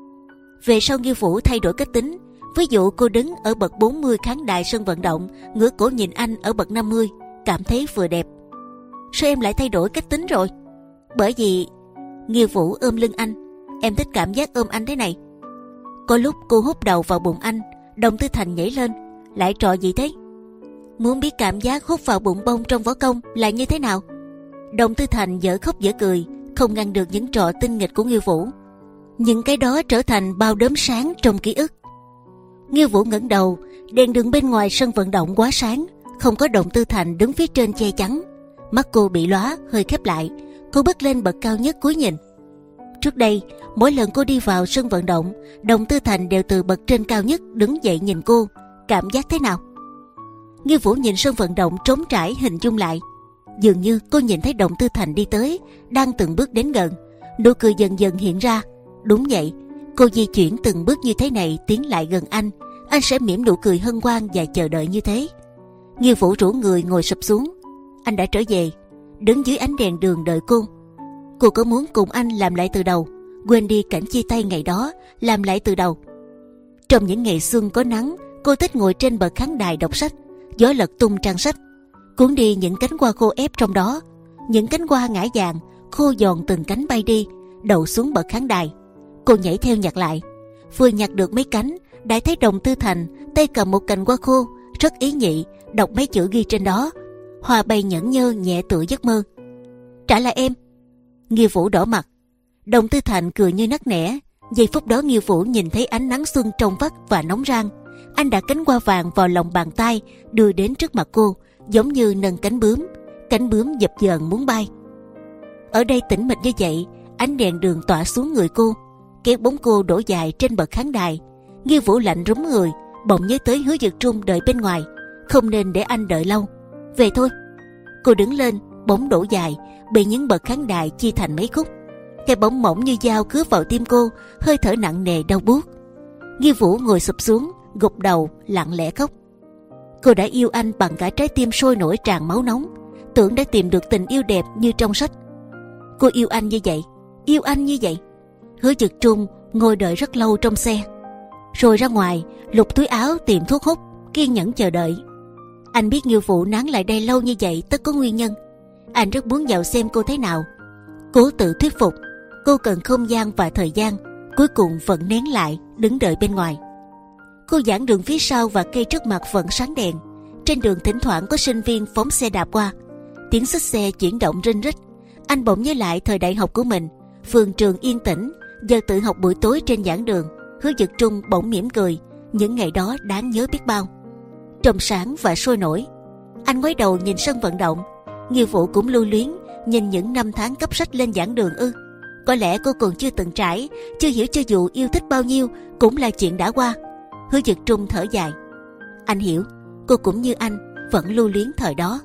Về sau Nghiêu Vũ thay đổi cách tính. Ví dụ cô đứng ở bậc bốn mươi khán đài sân vận động, ngửa cổ nhìn anh ở bậc năm mươi, cảm thấy vừa đẹp. Sao em lại thay đổi cách tính rồi? Bởi vì Nghiêu Vũ ôm lưng anh, em thích cảm giác ôm anh thế này. Có lúc cô hút đầu vào bụng anh. Đồng Tư Thành nhảy lên: lại trò gì thế? Muốn biết cảm giác hút vào bụng bông trong võ công là như thế nào? Đồng Tư Thành dở khóc dở cười, không ngăn được những trò tinh nghịch của Nghiêu Vũ. Những cái đó trở thành bao đốm sáng trong ký ức. Nghiêu Vũ ngẩng đầu, đèn đường bên ngoài sân vận động quá sáng, không có Đồng Tư Thành đứng phía trên che chắn. Mắt cô bị lóa, hơi khép lại. Cô bước lên bậc cao nhất cúi nhìn. Trước đây, mỗi lần cô đi vào sân vận động, Đồng Tư Thành đều từ bậc trên cao nhất đứng dậy nhìn cô. Cảm giác thế nào? Nghiêu Vũ nhìn sân vận động trống trải, hình dung lại. Dường như cô nhìn thấy Đồng Tư Thành đi tới, đang từng bước đến gần. Nụ cười dần dần hiện ra. Đúng vậy, cô di chuyển từng bước như thế này tiến lại gần anh, anh sẽ mỉm nụ cười hân hoan và chờ đợi như thế. Nghiêu Vũ rũ người ngồi sụp xuống. Anh đã trở về, đứng dưới ánh đèn đường đợi cô. Cô có muốn cùng anh làm lại từ đầu, quên đi cảnh chia tay ngày đó, làm lại từ đầu? Trong những ngày xuân có nắng, cô thích ngồi trên bậc khán đài đọc sách. Gió lật tung trang sách, cuốn đi những cánh hoa khô ép trong đó. Những cánh hoa ngã vàng, khô giòn từng cánh bay đi, đậu xuống bậc khán đài. Cô nhảy theo nhặt lại. Vừa nhặt được mấy cánh, đã thấy Đồng Tư Thành tay cầm một cành hoa khô, rất ý nhị, đọc mấy chữ ghi trên đó: hoa bay nhẫn nhơ nhẹ tựa giấc mơ. Trả lại em. Nghiêu Vũ đỏ mặt. Đồng Tư Thành cười như nắc nẻ. Giây phút đó Nghiêu Vũ nhìn thấy ánh nắng xuân trong vắt và nóng rang. Anh đặt cánh hoa vàng vào lòng bàn tay, đưa đến trước mặt cô, giống như nâng cánh bướm. Cánh bướm dập dờn muốn bay. Ở đây tĩnh mịch như vậy, ánh đèn đường tỏa xuống người cô, kéo bóng cô đổ dài trên bậc khán đài. Nghiêu Vũ lạnh rúm người, bỗng nhớ tới Hứa Dực Trung đợi bên ngoài, không nên để anh đợi lâu. Về thôi. Cô đứng lên, bóng đổ dài, bị những bậc khán đài chia thành mấy khúc. Cái bóng mỏng như dao cứa vào tim cô, hơi thở nặng nề đau buốt. Nghiêu Vũ ngồi sụp xuống, gục đầu, lặng lẽ khóc. Cô đã yêu anh bằng cả trái tim sôi nổi tràn máu nóng, tưởng đã tìm được tình yêu đẹp như trong sách. Cô yêu anh như vậy, yêu anh như vậy. Hứa Dực Trung ngồi đợi rất lâu trong xe, rồi ra ngoài lục túi áo tìm thuốc hút, kiên nhẫn chờ đợi. Anh biết Nghiêu Vũ nán lại đây lâu như vậy tất có nguyên nhân. Anh rất muốn vào xem cô thế nào, cố tự thuyết phục cô cần không gian và thời gian. Cuối cùng vẫn nén lại, đứng đợi bên ngoài. Cô giảng đường phía sau và cây trước mặt vẫn sáng đèn. Trên đường thỉnh thoảng có sinh viên phóng xe đạp qua, tiếng xích xe chuyển động rinh rít. Anh bỗng nhớ lại thời đại học của mình, phường trường yên tĩnh, giờ tự học buổi tối trên giảng đường. Hứa Dực Trung bỗng mỉm cười, những ngày đó đáng nhớ biết bao, trong sáng và sôi nổi. Anh ngoái đầu nhìn sân vận động. Nghiêu Vũ cũng lưu luyến nhìn những năm tháng cấp sách lên giảng đường ư? Có lẽ cô còn chưa từng trải, chưa hiểu cho dù yêu thích bao nhiêu cũng là chuyện đã qua. Hứa Dực Trung thở dài. Anh hiểu, cô cũng như anh vẫn lưu luyến thời đó.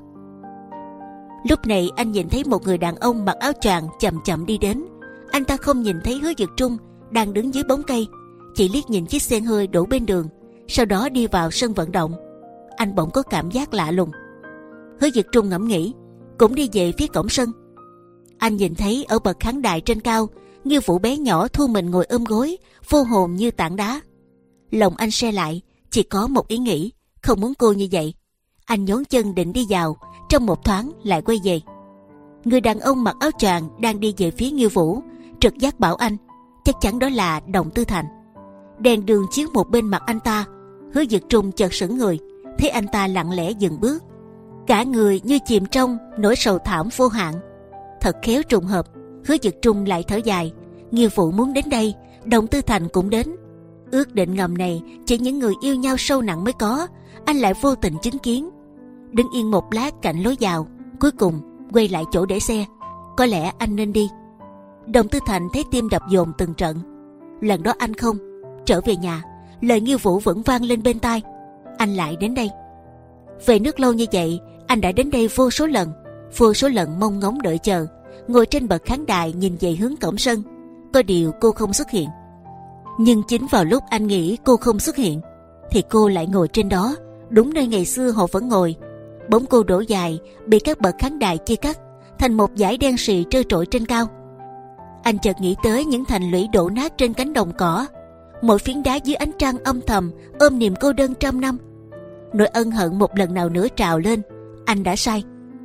Lúc này anh nhìn thấy một người đàn ông mặc áo choàng chậm chậm đi đến. Anh ta không nhìn thấy Hứa Dực Trung đang đứng dưới bóng cây, chỉ liếc nhìn chiếc xe hơi đổ bên đường, sau đó đi vào sân vận động. Anh bỗng có cảm giác lạ lùng. Hứa Dực Trung ngẫm nghĩ, cũng đi về phía cổng sân. Anh nhìn thấy ở bậc khán đài trên cao, Nghiêu Vũ bé nhỏ thu mình ngồi ôm gối, vô hồn như tảng đá. Lòng anh se lại, chỉ có một ý nghĩ, không muốn cô như vậy. Anh nhón chân định đi vào, trong một thoáng lại quay về. Người đàn ông mặc áo choàng đang đi về phía Nghiêu Vũ, trực giác bảo anh, chắc chắn đó là Đồng Tư Thành. Đèn đường chiếu một bên mặt anh ta. Hứa Dực Trung chợt sững người, thấy anh ta lặng lẽ dừng bước, cả người như chìm trong nỗi sầu thảm vô hạn. Thật khéo trùng hợp. Hứa Dực Trung lại thở dài. Nghiêu Vũ muốn đến đây, Đồng Tư Thành cũng đến. Ước định ngầm này chỉ những người yêu nhau sâu nặng mới có, anh lại vô tình chứng kiến. Đứng yên một lát cạnh lối vào, cuối cùng quay lại chỗ để xe. Có lẽ anh nên đi. Đồng Tư Thành thấy tim đập dồn từng trận. Lần đó anh không trở về nhà, lời Nghiêu Vũ vẫn vang lên bên tai. Anh lại đến đây. Về nước lâu như vậy, anh đã đến đây vô số lần, vô số lần mong ngóng đợi chờ, ngồi trên bậc khán đài nhìn về hướng cổng sân. Có điều cô không xuất hiện. Nhưng chính vào lúc anh nghĩ cô không xuất hiện, thì cô lại ngồi trên đó, đúng nơi ngày xưa họ vẫn ngồi. Bóng cô đổ dài, bị các bậc khán đài chia cắt thành một dải đen sì trơ trội trên cao. Anh chợt nghĩ tới những thành lũy đổ nát trên cánh đồng cỏ, mỗi phiến đá dưới ánh trăng âm thầm ôm niềm cô đơn trăm năm. Nỗi ân hận một lần nào nữa trào lên. Anh đã sai.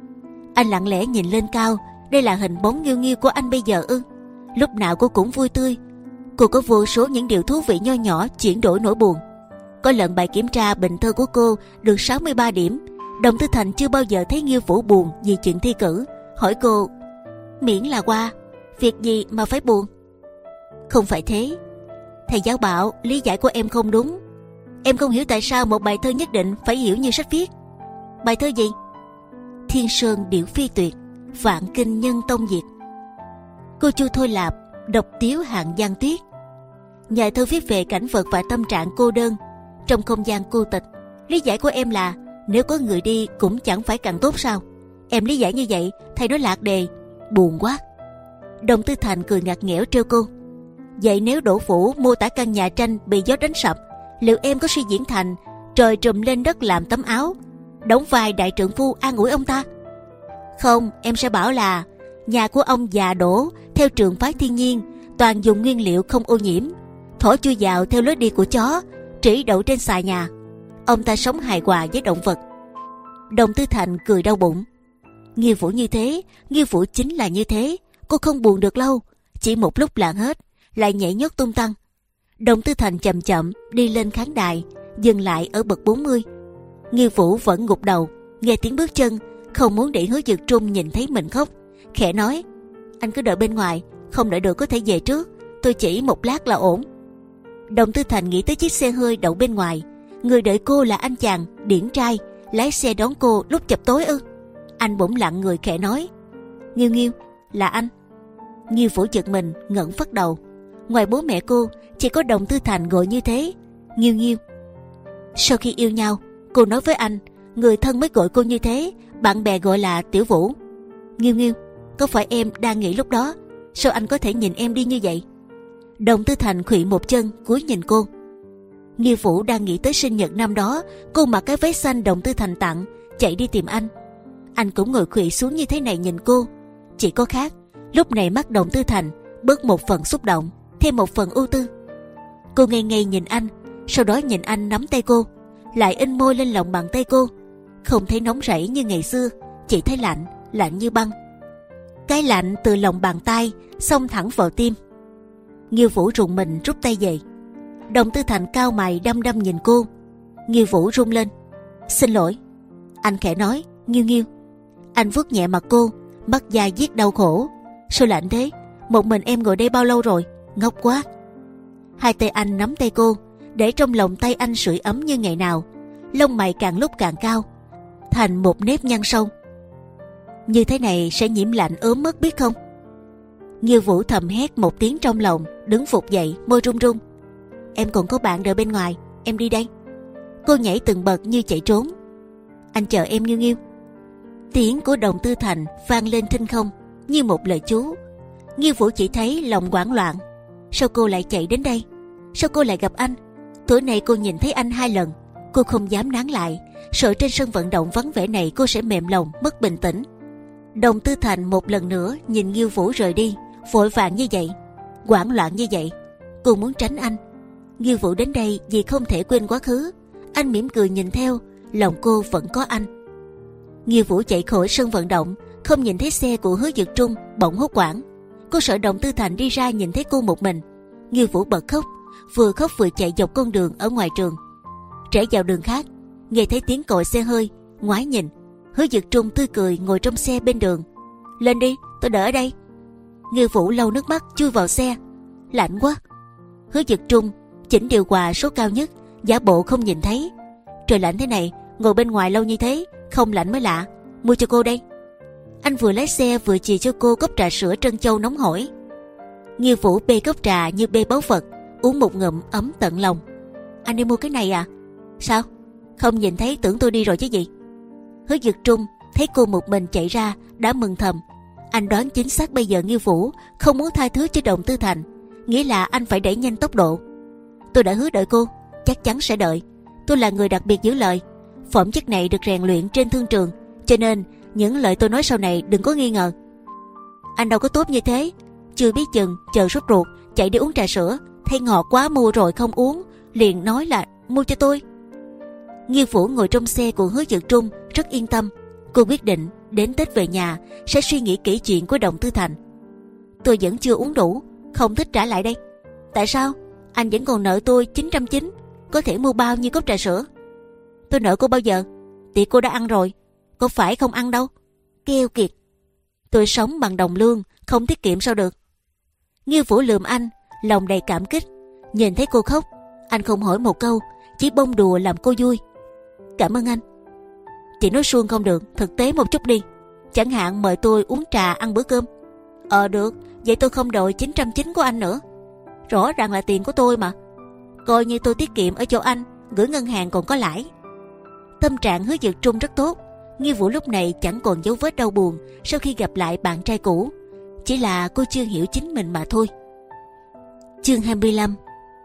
Anh lặng lẽ nhìn lên cao. Đây là hình bóng nghiêu nghiêu của anh bây giờ ư? Lúc nào cô cũng vui tươi. Cô có vô số những điều thú vị nho nhỏ chuyển đổi nỗi buồn. Có lần bài kiểm tra bình thơ của cô được sáu mươi ba điểm. Đồng Tư Thành chưa bao giờ thấy Nghiêu Vũ buồn vì chuyện thi cử, hỏi cô: miễn là qua, việc gì mà phải buồn? Không phải thế. Thầy giáo bảo lý giải của em không đúng. Em không hiểu tại sao một bài thơ nhất định phải hiểu như sách viết. Bài thơ gì? Thiên sơn điệu phi tuyệt, vạn kinh nhân tông diệt. Cô Chu Thôi Lạp đọc tiếu hạng Giang Tuyết. Nhà thơ viết về cảnh vật và tâm trạng cô đơn trong không gian cô tịch. Lý giải của em là nếu có người đi cũng chẳng phải càng tốt sao? Em lý giải như vậy, thầy nói lạc đề, buồn quá. Đồng Tư Thành cười ngặt nghẽo trêu cô: vậy nếu Đỗ Phủ mô tả căn nhà tranh bị gió đánh sập, liệu em có suy diễn thành trời trùm lên đất làm tấm áo, đóng vai đại trượng phu an ủi ông ta? Không, em sẽ bảo là nhà của ông già Đỗ theo trường phái thiên nhiên, toàn dùng nguyên liệu không ô nhiễm, thổ chui vào theo lối đi của chó, trĩ đậu trên xà nhà. Ông ta sống hài hòa với động vật. Đồng Tư Thành cười đau bụng. Nghiêu Vũ như thế, Nghiêu Vũ chính là như thế. Cô không buồn được lâu, chỉ một lúc là hết, lại nhảy nhót tung tăng. Đồng Tư Thành chậm chậm đi lên khán đài, dừng lại ở bậc bốn mươi. Nghiêu Vũ vẫn gục đầu, nghe tiếng bước chân, không muốn để Hứa Dực Trung nhìn thấy mình khóc, khẽ nói: anh cứ đợi bên ngoài, không đợi được có thể về trước, tôi chỉ một lát là ổn. Đồng Tư Thành nghĩ tới chiếc xe hơi đậu bên ngoài. Người đợi cô là anh chàng điển trai lái xe đón cô lúc chập tối ư? Anh bỗng lặng người khẽ nói: Nghiêu Nghiêu, là anh. Nghiêu Vũ giật mình ngẩng phát đầu. Ngoài bố mẹ cô, chỉ có Đồng Tư Thành gọi như thế: Nghiêu Nghiêu. Sau khi yêu nhau, cô nói với anh, người thân mới gọi cô như thế, bạn bè gọi là Tiểu Vũ. Nghiêu Nghiêu, có phải em đang nghĩ lúc đó, sao anh có thể nhìn em đi như vậy? Đồng Tư Thành khuỵu một chân cúi nhìn cô. Nghiêu Vũ đang nghĩ tới sinh nhật năm đó, cô mặc cái váy xanh Đồng Tư Thành tặng, chạy đi tìm anh. Anh cũng ngồi khuỵu xuống như thế này nhìn cô. Chỉ có khác, lúc này mắt Đồng Tư Thành bớt một phần xúc động, thêm một phần ưu tư. Cô ngây ngây nhìn anh, sau đó nhìn anh nắm tay cô, lại in môi lên lòng bàn tay cô. Không thấy nóng rẫy như ngày xưa, chỉ thấy lạnh, lạnh như băng. Cái lạnh từ lòng bàn tay xông thẳng vào tim. Nghiêu Vũ rùng mình rút tay về. Đồng Tư Thành cau mày đăm đăm nhìn cô. Nghiêu Vũ run lên: Xin lỗi. Anh khẽ nói: Nghiêu Nghiêu. Anh vuốt nhẹ mặt cô, mắt dài viết đau khổ: Sao lạnh thế? Một mình em ngồi đây bao lâu rồi? Ngốc quá. Hai tay anh nắm tay cô, để trong lòng tay anh sưởi ấm như ngày nào. Lông mày càng lúc càng cao, thành một nếp nhăn sâu. Như thế này sẽ nhiễm lạnh ốm mất biết không? Nghiêu Vũ thầm hét một tiếng trong lòng, đứng phục dậy, môi run run. Em còn có bạn đợi bên ngoài, em đi đây. Cô nhảy từng bậc như chạy trốn. Anh chờ em Nghiêu Nghiêu. Tiếng của Đồng Tư Thành vang lên thinh không như một lời chú. Nghiêu Vũ chỉ thấy lòng hoảng loạn. Sao cô lại chạy đến đây? Sao cô lại gặp anh? Tối nay cô nhìn thấy anh hai lần. Cô không dám nán lại, sợ trên sân vận động vắng vẻ này cô sẽ mềm lòng, mất bình tĩnh. Đồng Tư Thành một lần nữa nhìn Nghiêu Vũ rời đi, vội vàng như vậy, hoảng loạn như vậy. Cô muốn tránh anh. Nghiêu Vũ đến đây vì không thể quên quá khứ. Anh mỉm cười nhìn theo, lòng cô vẫn có anh. Nghiêu Vũ chạy khỏi sân vận động, không nhìn thấy xe của Hứa Dực Trung, bỗng hốt hoảng. Cô sợ Đồng Tư Thành đi ra nhìn thấy cô một mình. Nghiêu Vũ bật khóc, vừa khóc vừa chạy dọc con đường ở ngoài trường. Rẽ vào đường khác, nghe thấy tiếng còi xe hơi, ngoái nhìn, Hứa Dực Trung tươi cười ngồi trong xe bên đường. Lên đi, tôi đỡ ở đây. Nghiêu Vũ lau nước mắt chui vào xe. Lạnh quá. Hứa Dực Trung chỉnh điều hòa số cao nhất, giả bộ không nhìn thấy. Trời lạnh thế này, ngồi bên ngoài lâu như thế, không lạnh mới lạ. Mua cho cô đây. Anh vừa lái xe vừa chì cho cô cốc trà sữa trân châu nóng hổi. Nghiêu Vũ bê cốc trà như bê báu vật, uống một ngụm ấm tận lòng. Anh đi mua cái này à? Sao? Không nhìn thấy tưởng tôi đi rồi chứ gì? Hứa Dực Trung thấy cô một mình chạy ra đã mừng thầm. Anh đoán chính xác bây giờ Nghiêu Vũ không muốn tha thứ cho Đồng Tư Thành, nghĩa là anh phải đẩy nhanh tốc độ. Tôi đã hứa đợi cô, chắc chắn sẽ đợi. Tôi là người đặc biệt giữ lời. Phẩm chất này được rèn luyện trên thương trường, cho nên những lời tôi nói sau này đừng có nghi ngờ. Anh đâu có tốt như thế. Chưa biết chừng chờ sốt ruột chạy đi uống trà sữa, thấy ngọt quá mua rồi không uống, liền nói là mua cho tôi. Nghiêu Vũ ngồi trong xe của Hứa Dực Trung rất yên tâm. Cô quyết định đến Tết về nhà sẽ suy nghĩ kỹ chuyện của Đồng Tư Thành. Tôi vẫn chưa uống đủ, không thích trả lại đây. Tại sao? Anh vẫn còn nợ tôi chín trăm chín, có thể mua bao nhiêu cốc trà sữa? Tôi nợ cô bao giờ? Thì cô đã ăn rồi, có phải không ăn đâu. Keo kiệt. Tôi sống bằng đồng lương, không tiết kiệm sao được. Nghiêu Vũ lườm anh, lòng đầy cảm kích. Nhìn thấy cô khóc, anh không hỏi một câu, chỉ bông đùa làm cô vui. Cảm ơn anh. Chị nói suông không được, thực tế một chút đi. Chẳng hạn mời tôi uống trà ăn bữa cơm. Ờ được, vậy tôi không đòi chín trăm chín của anh nữa. Rõ ràng là tiền của tôi mà. Coi như tôi tiết kiệm ở chỗ anh, gửi ngân hàng còn có lãi. Tâm trạng Hứa Dực Trung rất tốt. Nghiêu Vũ lúc này chẳng còn dấu vết đau buồn sau khi gặp lại bạn trai cũ. Chỉ là cô chưa hiểu chính mình mà thôi. Chương hai mươi lăm.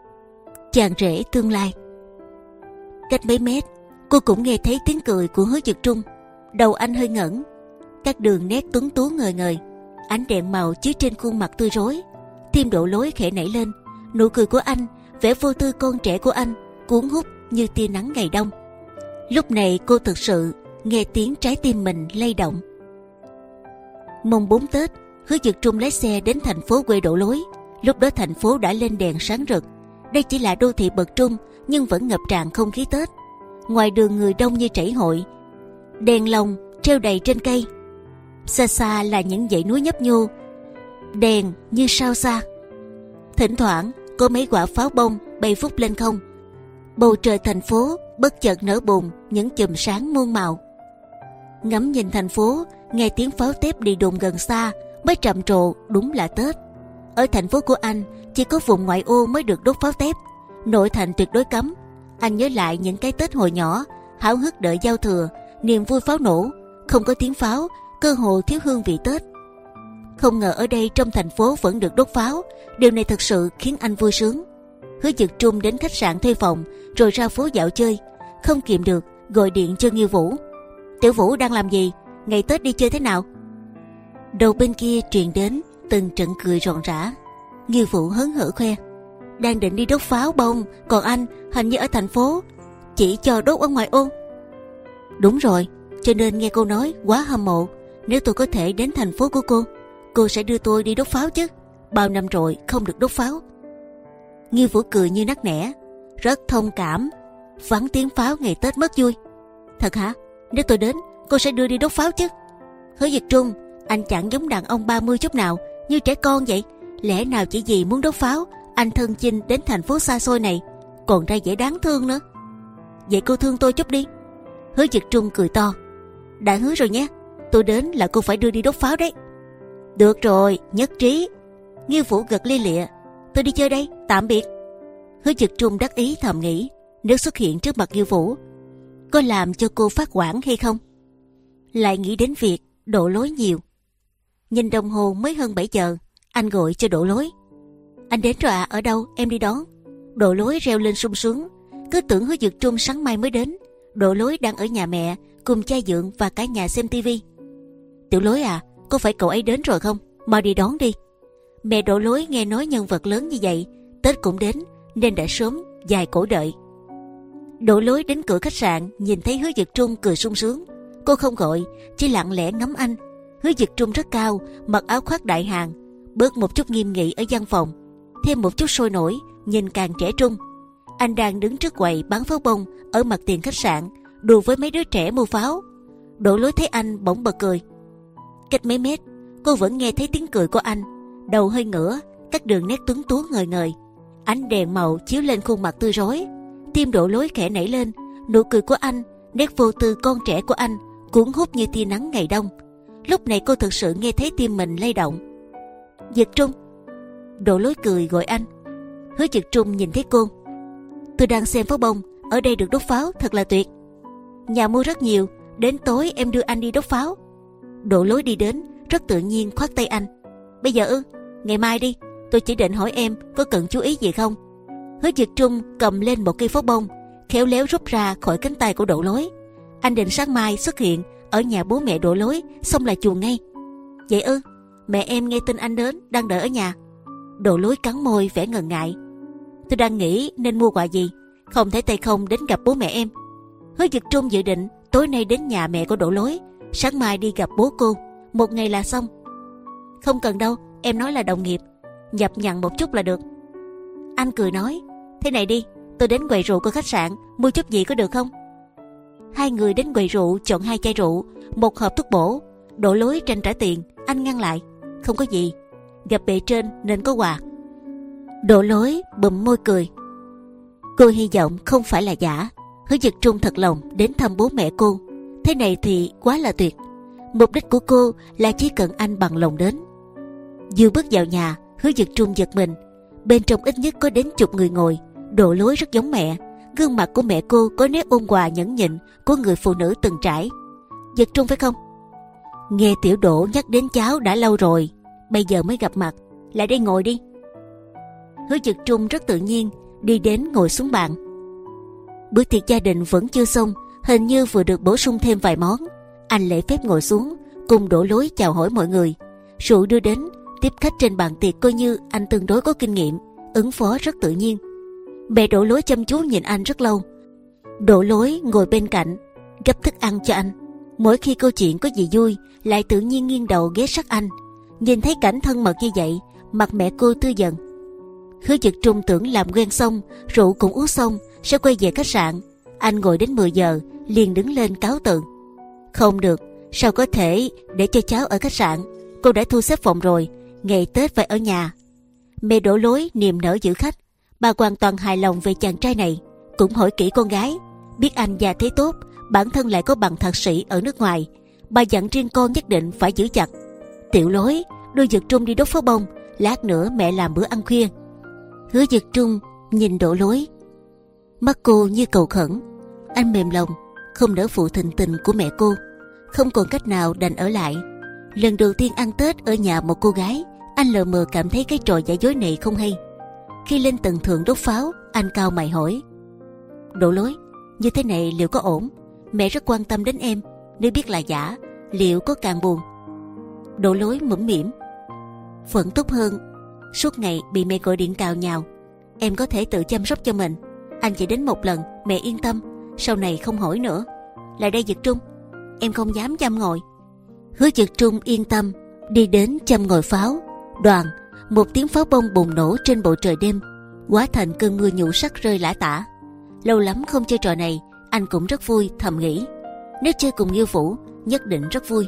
Chàng rể tương lai. Cách mấy mét, cô cũng nghe thấy tiếng cười của Hứa Dực Trung. Đầu anh hơi ngẩng, các đường nét tuấn tú ngời ngời, ánh đèn màu chiếu trên khuôn mặt tươi rối. Tim Đổ Lối khẽ nảy lên. Nụ cười của anh, vẻ vô tư con trẻ của anh cuốn hút như tia nắng ngày đông. Lúc này cô thực sự nghe tiếng trái tim mình lay động. Mùng bốn Tết, Hứa Dực Trung lái xe đến thành phố quê Đổ Lối. Lúc đó thành phố đã lên đèn sáng rực. Đây chỉ là đô thị bậc trung nhưng vẫn ngập tràn không khí Tết. Ngoài đường người đông như chảy hội, đèn lồng treo đầy trên cây. Xa xa là những dãy núi nhấp nhô, đèn như sao xa. Thỉnh thoảng có mấy quả pháo bông bay vút lên không. Bầu trời thành phố bất chợt nở bùng những chùm sáng muôn màu. Ngắm nhìn thành phố, nghe tiếng pháo tép đi đùng gần xa mới trầm trồ, đúng là Tết. Ở thành phố của anh chỉ có vùng ngoại ô mới được đốt pháo tép, nội thành tuyệt đối cấm. Anh nhớ lại những cái Tết hồi nhỏ, háo hức đợi giao thừa, niềm vui pháo nổ, không có tiếng pháo, cơ hồ thiếu hương vị Tết. Không ngờ ở đây trong thành phố vẫn được đốt pháo, điều này thật sự khiến anh vui sướng. Hứa Dực Trung đến khách sạn thuê phòng, rồi ra phố dạo chơi, không kìm được gọi điện cho Nghiêu Vũ. Tiểu Vũ đang làm gì? Ngày Tết đi chơi thế nào? Đầu bên kia truyền đến từng trận cười rộn rã. Nghiêu Vũ hớn hở khoe: đang định đi đốt pháo bông, còn anh hình như ở thành phố chỉ cho đốt ở ngoài ô. Đúng rồi, cho nên nghe cô nói quá hâm mộ. Nếu tôi có thể đến thành phố của cô, cô sẽ đưa tôi đi đốt pháo chứ. Bao năm rồi không được đốt pháo. Nghiêu Vũ cười như nắc nẻ: rất thông cảm, vắng tiếng pháo ngày Tết mất vui. Thật hả? Nếu tôi đến, cô sẽ đưa đi đốt pháo chứ? Hứa Dực Trung, anh chẳng giống đàn ông ba mươi chút nào, như trẻ con vậy. Lẽ nào chỉ vì muốn đốt pháo, anh thân chinh đến thành phố xa xôi này, còn ra vẻ đáng thương nữa. Vậy cô thương tôi chút đi. Hứa Dực Trung cười to: đã hứa rồi nhé, tôi đến là cô phải đưa đi đốt pháo đấy. Được rồi, nhất trí. Nghiêu Vũ gật lia lịa: tôi đi chơi đây, tạm biệt. Hứa Dực Trung đắc ý thầm nghĩ, nếu xuất hiện trước mặt Nghiêu Vũ, có làm cho cô phát hoảng hay không? Lại nghĩ đến việc Đỗ Lối nhiều. Nhìn đồng hồ mới hơn bảy giờ, anh gọi cho Đỗ Lối: anh đến rồi à, ở đâu, em đi đón. Đỗ Lối reo lên sung sướng, cứ tưởng Hứa Dực Trung sáng mai mới đến. Đỗ Lối đang ở nhà mẹ cùng cha Dượng và cả nhà xem tivi. Tiểu Lối à, có phải cậu ấy đến rồi không? Mau đi đón đi. Mẹ Đỗ Lối nghe nói nhân vật lớn như vậy Tết cũng đến, nên đã sớm dài cổ đợi. Đỗ Lối đến cửa khách sạn, nhìn thấy Hứa Dực Trung cười sung sướng. Cô không gọi, chỉ lặng lẽ ngắm anh. Hứa Dực Trung rất cao, mặc áo khoác đại hàng, bớt một chút nghiêm nghị ở văn phòng, thêm một chút sôi nổi, nhìn càng trẻ trung. Anh đang đứng trước quầy bán pháo bông ở mặt tiền khách sạn, đùa với mấy đứa trẻ mua pháo. Đỗ Lối thấy anh bỗng bật cười. Cách mấy mét, cô vẫn nghe thấy tiếng cười của anh, đầu hơi ngửa, các đường nét tuấn tú ngời ngời. Ánh đèn màu chiếu lên khuôn mặt tươi rói, tim Đỗ Lối khẽ nảy lên. Nụ cười của anh, nét vô tư con trẻ của anh cuốn hút như tia nắng ngày đông. Lúc này cô thực sự nghe thấy tim mình lay động. Dực Trung. Đỗ Lối cười gọi anh. Hứa Dực Trung nhìn thấy cô: tôi đang xem pháo bông, ở đây được đốt pháo thật là tuyệt. Nhà mua rất nhiều, đến tối em đưa anh đi đốt pháo. Đỗ Lối đi đến, rất tự nhiên khoác tay anh. Bây giờ ư? Ngày mai đi, tôi chỉ định hỏi em có cần chú ý gì không. Hứa Dực Trung cầm lên một cây pháo bông, khéo léo rút ra khỏi cánh tay của Đỗ Lối. Anh định sáng mai xuất hiện ở nhà bố mẹ Đỗ Lối, xong là chuồn ngay. Vậy ư? Mẹ em nghe tin anh đến, đang đợi ở nhà. Đỗ Lối cắn môi vẻ ngần ngại. Tôi đang nghĩ nên mua quà gì, không thể tay không đến gặp bố mẹ em. Hứa Dực Trung dự định tối nay đến nhà mẹ của Đỗ Lối, sáng mai đi gặp bố cô, một ngày là xong. Không cần đâu, em nói là đồng nghiệp, nhập nhằng một chút là được. Anh cười nói: thế này đi, tôi đến quầy rượu của khách sạn mua chút gì có được không? Hai người đến quầy rượu chọn hai chai rượu, một hộp thuốc bổ. Đỗ Lối tranh trả tiền, anh ngăn lại: không có gì, gặp bề trên nên có quà. Đỗ Lối bụm môi cười. Cô hy vọng không phải là giả. Hứa Dực Trung thật lòng đến thăm bố mẹ cô, thế này thì quá là tuyệt. Mục đích của cô là chỉ cần anh bằng lòng đến. Vừa bước vào nhà, Hứa Dực Trung giật mình. Bên trong ít nhất có đến chục người ngồi. Đỗ Lối rất giống mẹ, gương mặt của mẹ cô có nét ôn hòa nhẫn nhịn của người phụ nữ từng trải. Dực Trung phải không? Nghe tiểu Đỗ nhắc đến cháu đã lâu rồi, bây giờ mới gặp mặt, lại đây ngồi đi. Hứa Dực Trung rất tự nhiên đi đến ngồi xuống bàn. Bữa tiệc gia đình vẫn chưa xong, hình như vừa được bổ sung thêm vài món. Anh lễ phép ngồi xuống cùng Đỗ Lối chào hỏi mọi người. Rượu đưa đến, tiếp khách trên bàn tiệc coi như anh tương đối có kinh nghiệm, ứng phó rất tự nhiên. Mẹ Đỗ Lối chăm chú nhìn anh rất lâu. Đỗ Lối ngồi bên cạnh gấp thức ăn cho anh. Mỗi khi câu chuyện có gì vui, lại tự nhiên nghiêng đầu ghé sát anh. Nhìn thấy cảnh thân mật như vậy, mặt mẹ cô tươi dần. Hứa Dực Trung tưởng làm quen xong, rượu cũng uống xong, sẽ quay về khách sạn. Anh ngồi đến mười giờ liền đứng lên cáo từ. Không được, sao có thể để cho cháu ở khách sạn? Cô đã thu xếp phòng rồi, ngày Tết phải ở nhà. Mẹ Đổ Lối niềm nở giữ khách. Bà hoàn toàn hài lòng về chàng trai này, cũng hỏi kỹ con gái. Biết anh gia thế tốt, bản thân lại có bằng thạc sĩ ở nước ngoài, bà dặn riêng con nhất định phải giữ chặt. Tiểu Lối, đưa Dực Trung đi đốt pháo bông, lát nữa mẹ làm bữa ăn khuya. Hứa Dực Trung nhìn Đổ Lối, mắt cô như cầu khẩn. Anh mềm lòng, không nỡ phụ thình tình của mẹ cô, không còn cách nào đành ở lại. Lần đầu tiên ăn Tết ở nhà một cô gái, anh lờ mờ cảm thấy cái trò giả dối này không hay. Khi lên tầng thượng đốt pháo, anh cau mày hỏi: Đổ Lối, như thế này liệu có ổn? Mẹ rất quan tâm đến em, nếu biết là giả, liệu có càng buồn? Đổ Lối mũm mỉm: Vẫn tốt hơn suốt ngày bị mẹ gọi điện cào nhào. Em có thể tự chăm sóc cho mình. Anh chỉ đến một lần, mẹ yên tâm, sau này không hỏi nữa. Lại đây Dực Trung, em không dám chăm ngồi. Hứa Dực Trung yên tâm đi đến chăm ngồi pháo. Đoàn, một tiếng pháo bông bùng nổ trên bầu trời đêm, hóa thành cơn mưa nhũ sắc rơi lả tả. Lâu lắm không chơi trò này, anh cũng rất vui, thầm nghĩ nếu chơi cùng Nghiêu Vũ nhất định rất vui.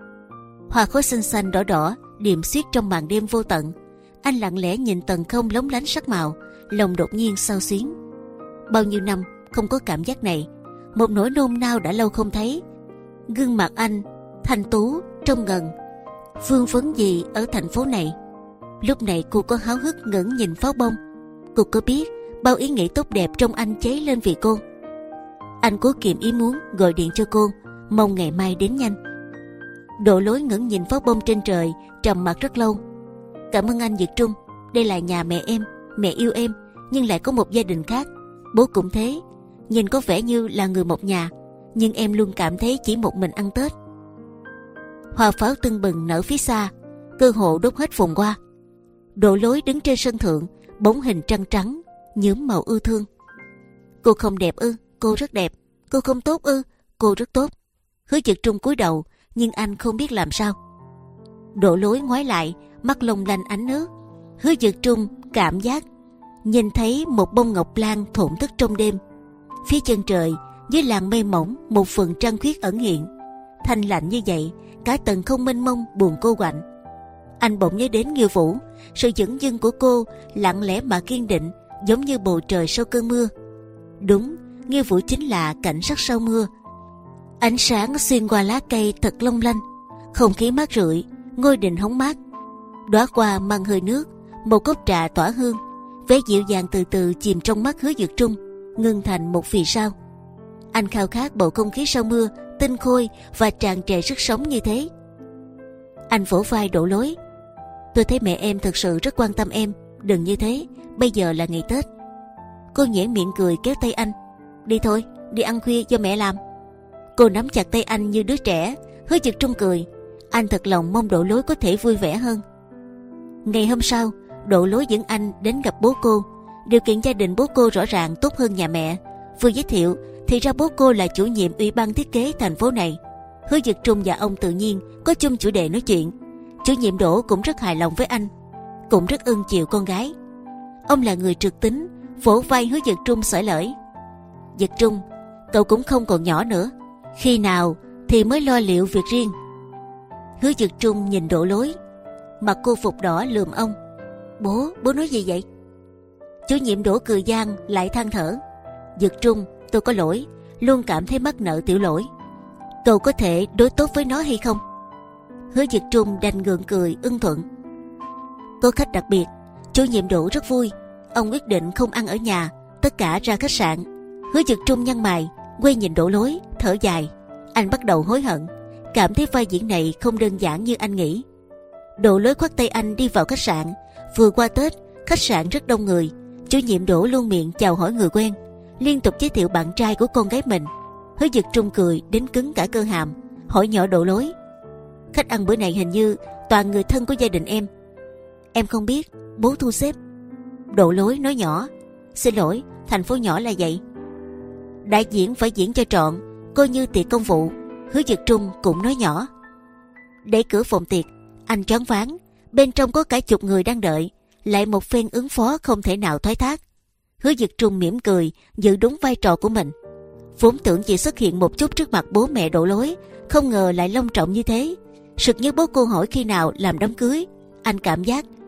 Hoa khói xanh xanh đỏ đỏ điềm xiết trong màn đêm vô tận. Anh lặng lẽ nhìn tầng không lóng lánh sắc màu, lòng đột nhiên xao xuyến. Bao nhiêu năm không có cảm giác này, một nỗi nôn nao đã lâu không thấy. Gương mặt anh thanh tú trông ngần, vương vấn gì ở thành phố này. Lúc này cô có háo hức ngẩng nhìn pháo bông. Cô có biết bao ý nghĩ tốt đẹp trong anh cháy lên vì cô. Anh cố kiềm ý muốn gọi điện cho cô, mong ngày mai đến nhanh. Đổ Lối ngẩng nhìn pháo bông trên trời, trầm mặc rất lâu. Cảm ơn anh Dực Trung, đây là nhà mẹ em, mẹ yêu em, nhưng lại có một gia đình khác. Bố cũng thế, nhìn có vẻ như là người một nhà, nhưng em luôn cảm thấy chỉ một mình ăn Tết. Hoa pháo tưng bừng nở phía xa, cơ hồ đốt hết vùng qua. Đổ Lối đứng trên sân thượng, bóng hình trăng trắng nhuốm màu yêu thương. Cô không đẹp ư? Cô rất đẹp. Cô không tốt ư? Cô rất tốt. Hứa Dực Trung cúi đầu, nhưng anh không biết làm sao. Đổ Lối ngoái lại, mắt long lanh ánh nước. Hứa Dực Trung cảm giác nhìn thấy một bông ngọc lan thổn thức trong đêm. Phía chân trời, dưới làn mây mỏng, một phần trăng khuyết ẩn hiện. Thanh lạnh như vậy, cả tầng không mênh mông buồn cô quạnh. Anh bỗng nhớ đến Nghiêu Vũ, sự dửng dưng của cô lặng lẽ mà kiên định, giống như bầu trời sau cơn mưa. Đúng, Nghiêu Vũ chính là cảnh sắc sau mưa. Ánh sáng xuyên qua lá cây thật long lanh, không khí mát rượi, ngôi đình hóng mát. Đóa hoa mang hơi nước, một cốc trà tỏa hương, vẻ dịu dàng từ từ chìm trong mắt Hứa Dực Trung, ngưng thành một vì sao. Anh khao khát bầu không khí sau mưa, tinh khôi và tràn trề sức sống như thế. Anh vỗ vai Đổ Lối: Tôi thấy mẹ em thực sự rất quan tâm em, đừng như thế, bây giờ là ngày Tết. Cô nhếch miệng cười kéo tay anh: Đi thôi, đi ăn khuya do mẹ làm. Cô nắm chặt tay anh như đứa trẻ. Hứa Dực Trung cười, anh thật lòng mong Đổ Lối có thể vui vẻ hơn. Ngày hôm sau, Đổ Lối dẫn anh đến gặp bố cô. Điều kiện gia đình bố cô rõ ràng tốt hơn nhà mẹ. Vừa giới thiệu thì ra bố cô là chủ nhiệm ủy ban thiết kế thành phố này. Hứa Dực Trung và ông tự nhiên có chung chủ đề nói chuyện. Chủ nhiệm Đỗ cũng rất hài lòng với anh, cũng rất ưng chiều con gái. Ông là người trực tính, vỗ vai Hứa Dực Trung xởi lởi: Dực Trung, cậu cũng không còn nhỏ nữa, khi nào thì mới lo liệu việc riêng. Hứa Dực Trung nhìn Đổ Lối, mặt cô phục đỏ lườm ông: Bố, bố nói gì vậy? Chủ nhiệm Đỗ cười gian lại than thở: Dực Trung, tôi có lỗi, luôn cảm thấy mắc nợ Tiểu Lỗi. Cậu có thể đối tốt với nó hay không? Hứa Dực Trung đành gượng cười ưng thuận. Có khách đặc biệt, chủ nhiệm Đỗ rất vui. Ông quyết định không ăn ở nhà, tất cả ra khách sạn. Hứa Dực Trung nhăn mày, quay nhìn Đổ Lối, thở dài. Anh bắt đầu hối hận, cảm thấy vai diễn này không đơn giản như anh nghĩ. Đổ Lối khoác tay anh đi vào khách sạn. Vừa qua Tết, khách sạn rất đông người. Chủ nhiệm Đỗ luôn miệng chào hỏi người quen, liên tục giới thiệu bạn trai của con gái mình. Hứa Dực Trung cười đến cứng cả cơ hàm, hỏi nhỏ Đổ Lối: Khách ăn bữa này hình như toàn người thân của gia đình em. Em không biết, bố thu xếp. Đổ Lối nói nhỏ: Xin lỗi, thành phố nhỏ là vậy. Đại diễn phải diễn cho trọn, coi như tiệc công vụ. Hứa Dực Trung cũng nói nhỏ. Đẩy cửa phòng tiệc, anh choáng váng. Bên trong có cả chục người đang đợi, lại một phen ứng phó không thể nào thoái thác. Hứa Dực Trung mỉm cười, giữ đúng vai trò của mình. Vốn tưởng chỉ xuất hiện một chút trước mặt bố mẹ Đổ Lối, không ngờ lại long trọng như thế. Sực nhớ bố cô hỏi khi nào làm đám cưới. Anh cảm giác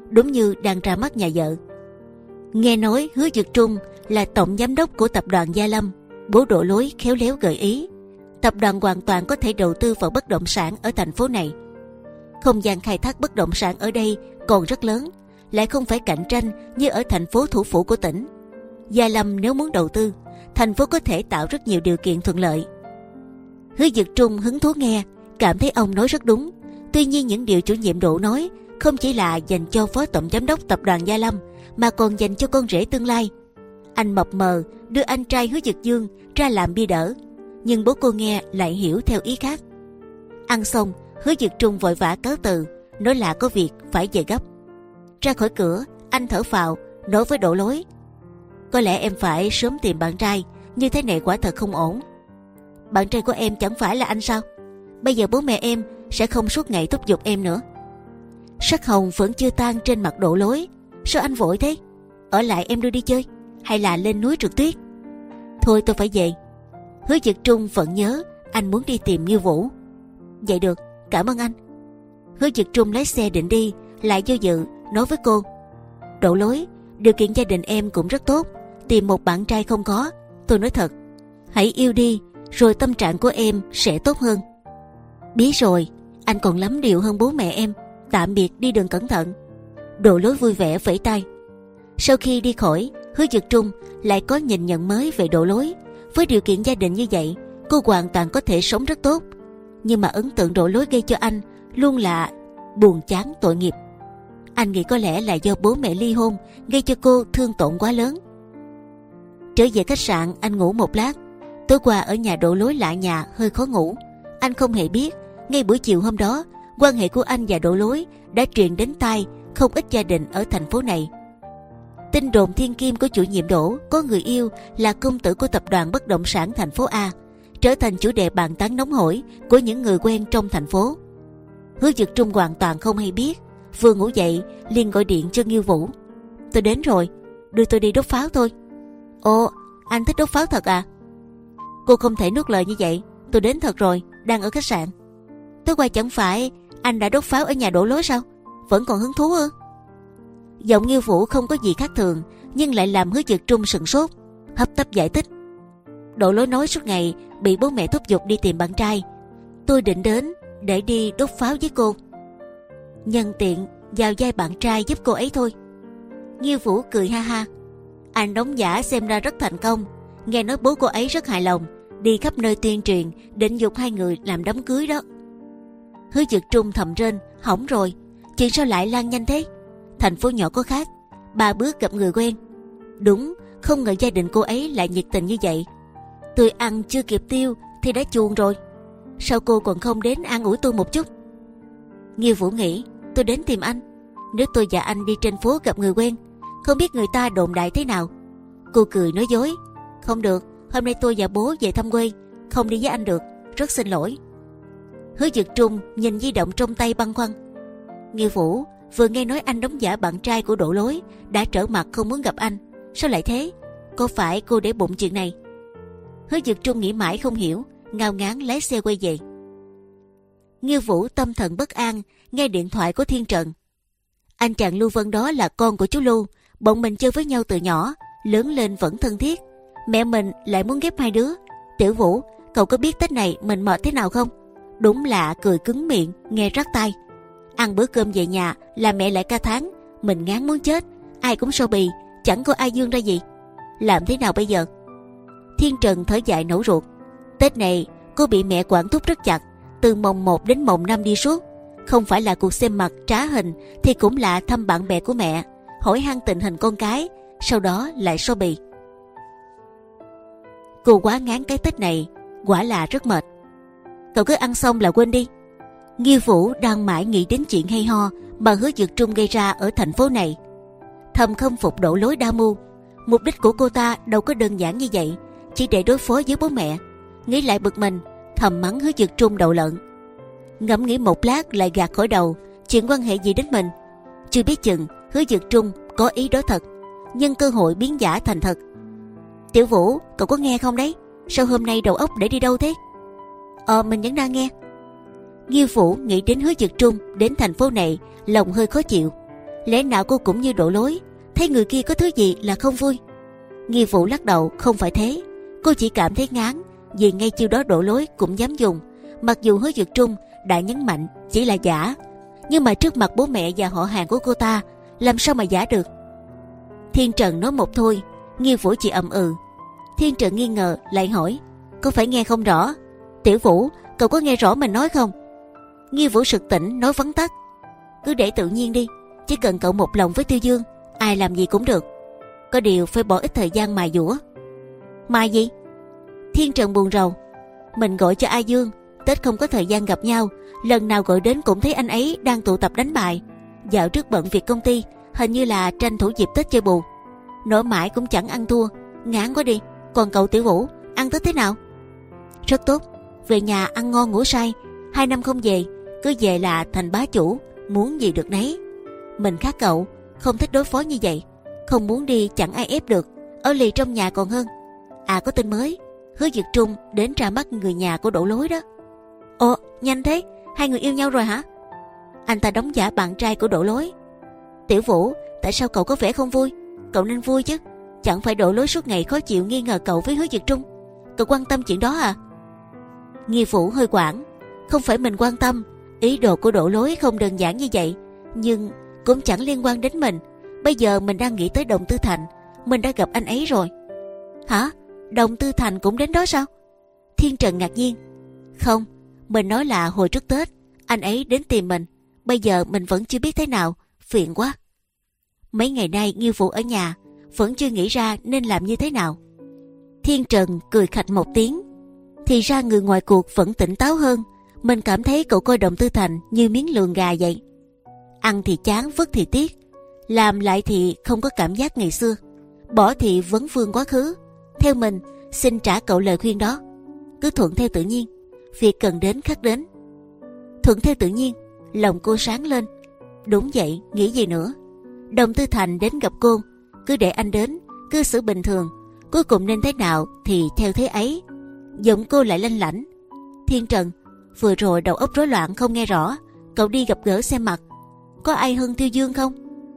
đúng như đang ra mắt nhà vợ. Nghe nói Hứa Dực Trung là tổng giám đốc của tập đoàn Gia Lâm, bố Đỗ Lối khéo léo gợi ý tập đoàn hoàn toàn có thể đầu tư vào bất động sản ở thành phố này. Không gian khai thác bất động sản ở đây còn rất lớn, lại không phải cạnh tranh như ở thành phố thủ phủ của tỉnh. Gia Lâm nếu muốn đầu tư, thành phố có thể tạo rất nhiều điều kiện thuận lợi. Hứa Dực Trung hứng thú nghe, cảm thấy ông nói rất đúng. Tuy nhiên những điều chủ nhiệm Đỗ nói không chỉ là dành cho phó tổng giám đốc tập đoàn Gia Lâm, mà còn dành cho con rể tương lai. Anh mập mờ đưa anh trai Hứa Dực Dương ra làm bia đỡ, nhưng bố cô nghe lại hiểu theo ý khác. Ăn xong, Hứa Dực Trung vội vã cáo từ, nói là có việc phải về gấp. Ra khỏi cửa, anh thở phào, nói với Đỗ Lối: có lẽ em phải sớm tìm bạn trai, như thế này quả thật không ổn. Bạn trai của em chẳng phải là anh sao? Bây giờ bố mẹ em sẽ không suốt ngày thúc giục em nữa. Sắc hồng vẫn chưa tan trên mặt Đỗ Lối. Sao anh vội thế? Ở lại em đưa đi chơi, hay là lên núi trượt tuyết? Thôi tôi phải về. Hứa Dực Trung vẫn nhớ anh muốn đi tìm Như Vũ. Vậy được, cảm ơn anh. Hứa Dực Trung lái xe định đi, lại do dự nói với cô: Đỗ Lối, điều kiện gia đình em cũng rất tốt, tìm một bạn trai không có. Tôi nói thật, hãy yêu đi, rồi tâm trạng của em sẽ tốt hơn. Biết rồi, anh còn lắm điều hơn bố mẹ em. Tạm biệt, đi đường cẩn thận. Đỗ Lối vui vẻ vẫy tay. Sau khi đi khỏi, Hứa Dực Trung lại có nhìn nhận mới về Đỗ Lối. Với điều kiện gia đình như vậy, cô hoàn toàn có thể sống rất tốt. Nhưng mà ấn tượng Đỗ Lối gây cho anh luôn là buồn chán, tội nghiệp. Anh nghĩ có lẽ là do bố mẹ ly hôn gây cho cô thương tổn quá lớn. Trở về khách sạn, anh ngủ một lát. Tối qua ở nhà Đỗ Lối lạ nhà, hơi khó ngủ. Anh không hề biết, ngay buổi chiều hôm đó, quan hệ của anh và Đỗ Lối đã truyền đến tai không ít gia đình ở thành phố này. Tin đồn thiên kim của chủ nhiệm Đỗ có người yêu là công tử của tập đoàn bất động sản thành phố A trở thành chủ đề bàn tán nóng hổi của những người quen trong thành phố. Hứa Dực Trung hoàn toàn không hay biết, vừa ngủ dậy liền gọi điện cho Như Vũ: tôi đến rồi, đưa tôi đi đốt pháo thôi. Ồ, anh thích đốt pháo thật à? Cô không thể nuốt lời như vậy. Tôi đến thật rồi, đang ở khách sạn. Tối qua chẳng phải anh đã đốt pháo ở nhà Đỗ Lối sao? Vẫn còn hứng thú ư? Giọng Như Vũ không có gì khác thường, nhưng lại làm Hứa Dực Trung sửng sốt, hấp tấp giải thích: Đỗ Lối nói suốt ngày bị bố mẹ thúc giục đi tìm bạn trai. Tôi định đến để đi đốt pháo với cô, nhân tiện vào vai bạn trai giúp cô ấy thôi. Như Vũ cười ha ha: anh đóng giả xem ra rất thành công. Nghe nói bố cô ấy rất hài lòng, đi khắp nơi tuyên truyền định giục hai người làm đám cưới đó. Hứa Dực Trung thầm rên: hỏng rồi, chuyện sao lại lan nhanh thế? Thành phố nhỏ có khác, ba bước gặp người quen. Đúng, không ngờ gia đình cô ấy lại nhiệt tình như vậy. Tôi ăn chưa kịp tiêu thì đã chuồn rồi. Sao cô còn không đến an ủi tôi một chút? Như Vũ nghĩ: tôi đến tìm anh. Nếu tôi và anh đi trên phố gặp người quen, không biết người ta đồn đại thế nào. Cô cười nói dối: không được, hôm nay tôi và bố về thăm quê, không đi với anh được, rất xin lỗi. Hứa Dực Trung nhìn di động trong tay băn khoăn. Như Vũ, vừa nghe nói anh đóng giả bạn trai của Đỗ Lối đã trở mặt không muốn gặp anh. Sao lại thế? Có phải cô để bụng chuyện này? Hứa Dực Trung nghĩ mãi không hiểu, ngao ngán lái xe quay về. Như Vũ tâm thần bất an nghe điện thoại của Thiên Trần. Anh chàng Lưu Vân đó là con của chú Lưu, bọn mình chơi với nhau từ nhỏ, lớn lên vẫn thân thiết. Mẹ mình lại muốn ghép hai đứa. Tiểu Vũ, cậu có biết Tết này mình mệt thế nào không? Đúng là cười cứng miệng, nghe rát tai. Ăn bữa cơm về nhà là mẹ lại ca thán, mình ngán muốn chết, ai cũng so bì, chẳng có ai dương ra gì. Làm thế nào bây giờ? Thiên Trần thở dài nổ ruột. Tết này cô bị mẹ quản thúc rất chặt, từ mồng một đến mồng năm đi suốt. Không phải là cuộc xem mặt trá hình thì cũng là thăm bạn bè của mẹ, hỏi han tình hình con cái, sau đó lại so bì. Cô quá ngán cái Tết này, quả là rất mệt. Cậu cứ ăn xong là quên đi. Như Vũ đang mãi nghĩ đến chuyện hay ho mà Hứa Dực Trung gây ra ở thành phố này. Thầm khâm phục Đỗ Lối đa mưu. Mục đích của cô ta đâu có đơn giản như vậy, chỉ để đối phó với bố mẹ. Nghĩ lại bực mình, thầm mắng Hứa Dực Trung đầu lợn. Ngẫm nghĩ một lát lại gạt khỏi đầu, chuyện quan hệ gì đến mình. Chưa biết chừng Hứa Dực Trung có ý đó thật, nhân cơ hội biến giả thành thật. Tiểu Vũ, cậu có nghe không đấy? Sao hôm nay đầu óc để đi đâu thế? Ờ, mình vẫn đang nghe. Như Vũ nghĩ đến Hứa Dực Trung đến thành phố này, lòng hơi khó chịu. Lẽ nào cô cũng như Đỗ Lối, thấy người kia có thứ gì là không vui? Nghi Vũ lắc đầu, không phải thế. Cô chỉ cảm thấy ngán vì ngay chiêu đó Đỗ Lối cũng dám dùng, mặc dù Hứa Dực Trung đã nhấn mạnh chỉ là giả, nhưng mà trước mặt bố mẹ và họ hàng của cô ta làm sao mà giả được. Thiên Trần nói một thôi, Nghi Vũ chỉ ậm ừ. Thiên Trần nghi ngờ lại hỏi, có phải nghe không rõ? Tiểu Vũ, cậu có nghe rõ mình nói không? Nghi Vũ sực tỉnh nói vắn tắt, cứ để tự nhiên đi, chỉ cần cậu một lòng với Tiêu Dương, ai làm gì cũng được. Có điều phải bỏ ít thời gian mài dũa. Mài gì? Thiên Trần buồn rầu, mình gọi cho A Dương, Tết không có thời gian gặp nhau, lần nào gọi đến cũng thấy anh ấy đang tụ tập đánh bài. Dạo trước bận việc công ty, hình như là tranh thủ dịp Tết chơi bù. Nổi mãi cũng chẳng ăn thua, ngán quá đi. Còn cậu Tiểu Vũ, ăn Tết thế nào? Rất tốt, về nhà ăn ngon ngủ say. Hai năm không về, cứ về là thành bá chủ, muốn gì được nấy. Mình khác cậu, không thích đối phó như vậy, không muốn đi chẳng ai ép được, ở lì trong nhà còn hơn. À, có tin mới, Hứa Dực Trung đến ra mắt người nhà của Đỗ Lối đó. Ồ, nhanh thế, hai người yêu nhau rồi hả? Anh ta đóng giả bạn trai của Đỗ Lối. Tiểu Vũ, tại sao cậu có vẻ không vui? Cậu nên vui chứ, chẳng phải Đỗ Lối suốt ngày khó chịu nghi ngờ cậu với Hứa Dực Trung. Cậu quan tâm chuyện đó à? Nghi Vũ hơi quảng, không phải mình quan tâm, ý đồ của Đỗ Lối không đơn giản như vậy, nhưng cũng chẳng liên quan đến mình. Bây giờ mình đang nghĩ tới Đồng Tư Thành, mình đã gặp anh ấy rồi. Hả? Đồng Tư Thành cũng đến đó sao? Thiên Trần ngạc nhiên. Không, mình nói là hồi trước Tết anh ấy đến tìm mình, bây giờ mình vẫn chưa biết thế nào, phiền quá. Mấy ngày nay Nghi Vũ ở nhà, vẫn chưa nghĩ ra nên làm như thế nào. Thiên Trần cười khạch một tiếng. Thì ra người ngoài cuộc vẫn tỉnh táo hơn. Mình cảm thấy cậu coi Đồng Tư Thành như miếng lườn gà vậy. Ăn thì chán, vứt thì tiếc, làm lại thì không có cảm giác ngày xưa, bỏ thì vấn vương quá khứ. Theo mình, xin trả cậu lời khuyên đó, cứ thuận theo tự nhiên, việc cần đến khắc đến. Thuận theo tự nhiên, lòng cô sáng lên. Đúng vậy, nghĩ gì nữa? Đồng Tư Thành đến gặp cô, cứ để anh đến, cư xử bình thường, cuối cùng nên thế nào thì theo thế ấy. Giọng cô lại lanh lảnh. Thiên Trần, vừa rồi đầu óc rối loạn không nghe rõ, cậu đi gặp gỡ xem mặt, có ai hơn Tiêu Dương không?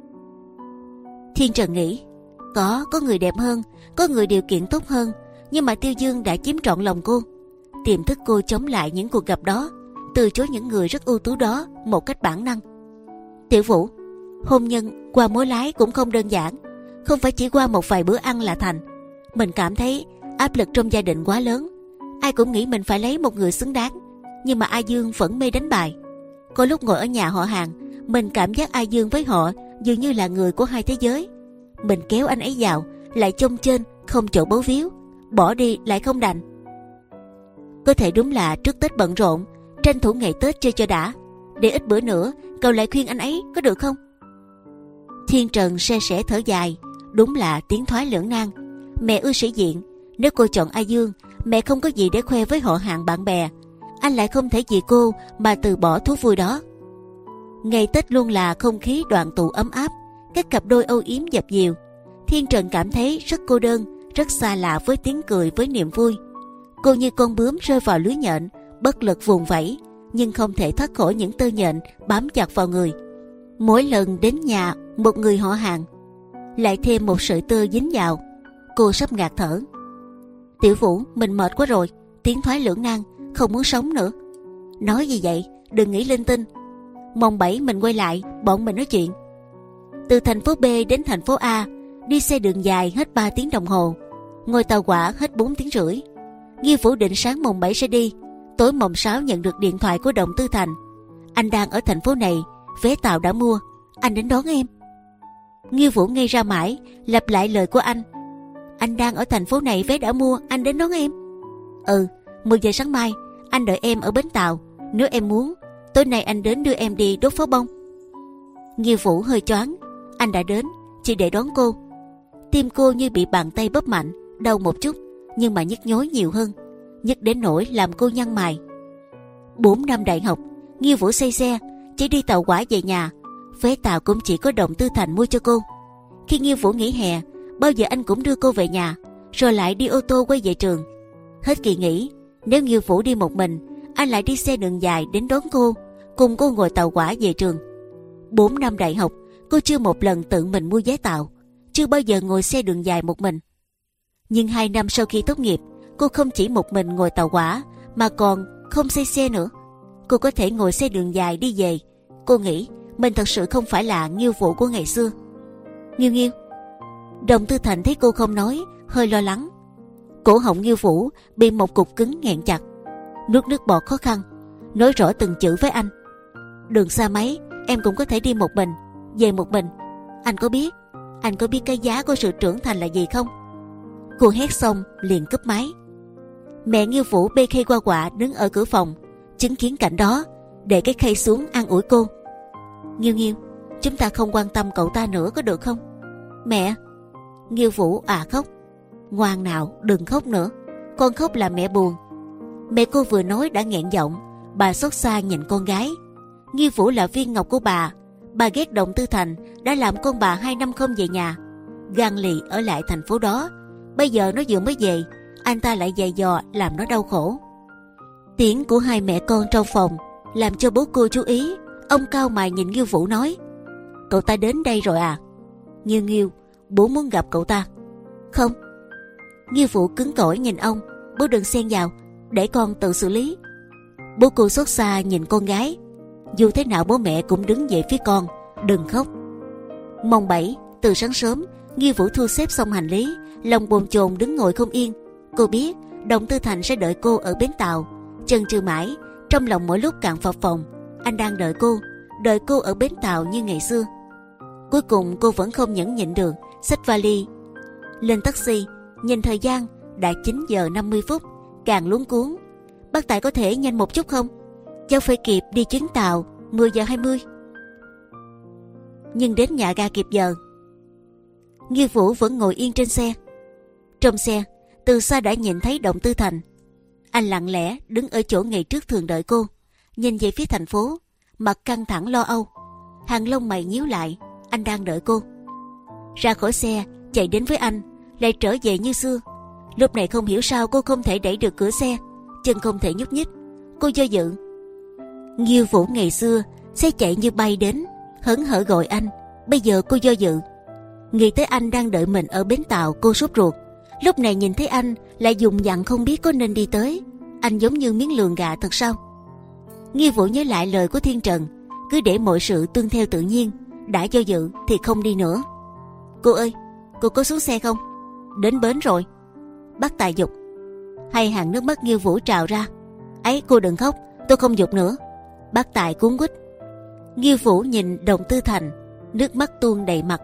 Thiên Trần nghĩ, có, có người đẹp hơn, có người điều kiện tốt hơn, nhưng mà Tiêu Dương đã chiếm trọn lòng cô. Tiềm thức cô chống lại những cuộc gặp đó, từ chối những người rất ưu tú đó một cách bản năng. Tiểu Vũ, hôn nhân qua mối lái cũng không đơn giản, không phải chỉ qua một vài bữa ăn là thành. Mình cảm thấy áp lực trong gia đình quá lớn, ai cũng nghĩ mình phải lấy một người xứng đáng, nhưng mà A Dương vẫn mê đánh bài. Có lúc ngồi ở nhà họ hàng, mình cảm giác A Dương với họ dường như là người của hai thế giới. Mình kéo anh ấy vào, lại chông chênh không chỗ bấu víu, bỏ đi lại không đành. Có thể đúng là trước Tết bận rộn, tranh thủ ngày Tết chơi cho đã, để ít bữa nữa cậu lại khuyên anh ấy có được không? Thiên Trần se sẻ thở dài, đúng là tiến thoái lưỡng nan. Mẹ ưa sĩ diện, nếu cô chọn A Dương, mẹ không có gì để khoe với họ hàng bạn bè, anh lại không thể vì cô mà từ bỏ thú vui đó. Ngày Tết luôn là không khí đoàn tụ ấm áp, các cặp đôi âu yếm dập dìu. Thiên Trần cảm thấy rất cô đơn, rất xa lạ với tiếng cười, với niềm vui. Cô như con bướm rơi vào lưới nhện, bất lực vùng vẫy, nhưng không thể thoát khỏi những tơ nhện bám chặt vào người. Mỗi lần đến nhà một người họ hàng, lại thêm một sợi tơ dính vào, cô sắp ngạt thở. Tiểu Vũ, mình mệt quá rồi, tiến thoái lưỡng nan, không muốn sống nữa. Nói gì vậy, đừng nghĩ linh tinh. Mồng bảy mình quay lại, bọn mình nói chuyện. Từ thành phố B đến thành phố A, đi xe đường dài hết ba tiếng đồng hồ, ngồi tàu hỏa hết bốn tiếng rưỡi. Nghi Vũ định sáng mồng bảy sẽ đi, tối mồng sáu nhận được điện thoại của Đồng Tư Thành. Anh đang ở thành phố này, vé tàu đã mua, anh đến đón em. Nghi Vũ ngây ra mãi, lặp lại lời của anh. Anh đang ở thành phố này, vé đã mua, anh đến đón em. Ừ, mười giờ sáng mai, anh đợi em ở bến tàu. Nếu em muốn, tối nay anh đến đưa em đi đốt pháo bông. Nghi Vũ hơi choáng. Anh đã đến, chỉ để đón cô. Tim cô như bị bàn tay bóp mạnh, đau một chút, nhưng mà nhức nhối nhiều hơn, nhức đến nỗi làm cô nhăn mày. Bốn năm đại học, Nghi Vũ say xe, chỉ đi tàu hỏa về nhà. Vé tàu cũng chỉ có Đồng Tư Thành mua cho cô. Khi Nghi Vũ nghỉ hè, bao giờ anh cũng đưa cô về nhà, rồi lại đi ô tô quay về trường. Hết kỳ nghỉ, nếu Nghi Vũ đi một mình, anh lại đi xe đường dài đến đón cô, cùng cô ngồi tàu hỏa về trường. Bốn năm đại học, Cô chưa một lần tự mình mua vé tàu, chưa bao giờ ngồi xe đường dài một mình. Nhưng hai năm sau khi tốt nghiệp, cô không chỉ một mình ngồi tàu hỏa mà còn không xây xe nữa. Cô có thể ngồi xe đường dài đi về. Cô nghĩ mình thật sự không phải là Nghiêu Vũ của ngày xưa. Nghiêu Nghiêu. Đồng Tư Thành thấy cô không nói, hơi lo lắng. Cổ họng Nghiêu Vũ bị một cục cứng nghẹn chặt, nuốt nước bọt khó khăn, nói rõ từng chữ với anh. Đường xa mấy, em cũng có thể đi một mình, về một mình. Anh có biết, anh có biết cái giá của sự trưởng thành là gì không? Cô hét xong liền cúp máy. Mẹ Nghiêu Vũ bê khay qua quạ đứng ở cửa phòng, chứng kiến cảnh đó, để cái khay xuống an ủi cô. Nghiêu Nghiêu, chúng ta không quan tâm cậu ta nữa có được không? Mẹ. Nghiêu Vũ à khóc. Ngoan nào, đừng khóc nữa. Con khóc là mẹ buồn. Mẹ cô vừa nói đã nghẹn giọng. Bà xót xa nhìn con gái. Nghiêu Vũ là viên ngọc của bà. Bà ghét Đồng Tư Thành đã làm con bà hai năm không về nhà, gan lì ở lại thành phố đó. Bây giờ nó vừa mới về, anh ta lại giày dò làm nó đau khổ. Tiếng của hai mẹ con trong phòng làm cho bố cô chú ý. Ông cau mày nhìn Nghiêu Vũ nói: Cậu ta đến đây rồi à? Nghiêu Nghiêu, bố muốn gặp cậu ta. Không. Nghiêu Vũ cứng cỏi nhìn ông. Bố đừng xen vào, để con tự xử lý. Bố cô xót xa nhìn con gái. Dù thế nào bố mẹ cũng đứng về phía con, đừng khóc. Mồng bảy, từ sáng sớm, Nghiêu Vũ thu xếp xong hành lý, lòng bồn chồn đứng ngồi không yên. Cô biết Đồng Tư Thành sẽ đợi cô ở bến tàu. Chần chừ mãi, trong lòng mỗi lúc càng phập phồng. Anh đang đợi cô, đợi cô ở bến tàu như ngày xưa. Cuối cùng cô vẫn không nhẫn nhịn được, xách vali lên taxi. Nhìn thời gian đã chín giờ năm mươi phút, càng luống cuống. Bác Tài có thể nhanh một chút không? Cháu phải kịp đi chuyến tàu mười giờ hai mươi. Nhưng đến nhà ga kịp giờ. Nghiêu Vũ vẫn ngồi yên trên xe. Trong xe, từ xa đã nhìn thấy Đồng Tư Thành. Anh lặng lẽ đứng ở chỗ ngày trước thường đợi cô, nhìn về phía thành phố, mặt căng thẳng lo âu, hàng lông mày nhíu lại. Anh đang đợi cô. Ra khỏi xe, chạy đến với anh, lại trở về như xưa. Lúc này không hiểu sao cô không thể đẩy được cửa xe, chân không thể nhúc nhích. Cô do dự. Nghiêu Vũ ngày xưa xe chạy như bay đến, hớn hở gọi anh. Bây giờ cô do dự. Nghĩ tới anh đang đợi mình ở bến tàu, cô sốt ruột. Lúc này nhìn thấy anh lại dùng dặn không biết có nên đi tới. Anh giống như miếng lường gà thật sao? Nghiêu Vũ nhớ lại lời của Thiên Trần, cứ để mọi sự tuân theo tự nhiên. Đã do dự thì không đi nữa. Cô ơi, cô có xuống xe không? Đến bến rồi. Bác Tài giục. Hai hàng nước mắt Nghiêu Vũ trào ra. Ấy, cô đừng khóc, tôi không giục nữa. Bác Tài cuống quýt. Nghiêu Vũ nhìn Đồng Tư Thành, nước mắt tuôn đầy mặt.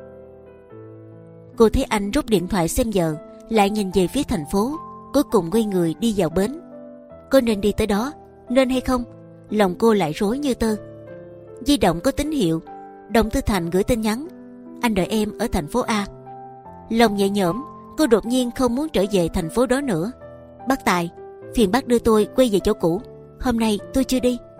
Cô thấy anh rút điện thoại xem giờ, lại nhìn về phía thành phố, cuối cùng quay người đi vào bến. Có nên đi tới đó, nên hay không? Lòng cô lại rối như tơ. Di động có tín hiệu. Đồng Tư Thành gửi tin nhắn: Anh đợi em ở thành phố A. Lòng nhẹ nhõm, cô đột nhiên không muốn trở về thành phố đó nữa. Bác Tài, phiền bác đưa tôi quay về chỗ cũ. Hôm nay tôi chưa đi.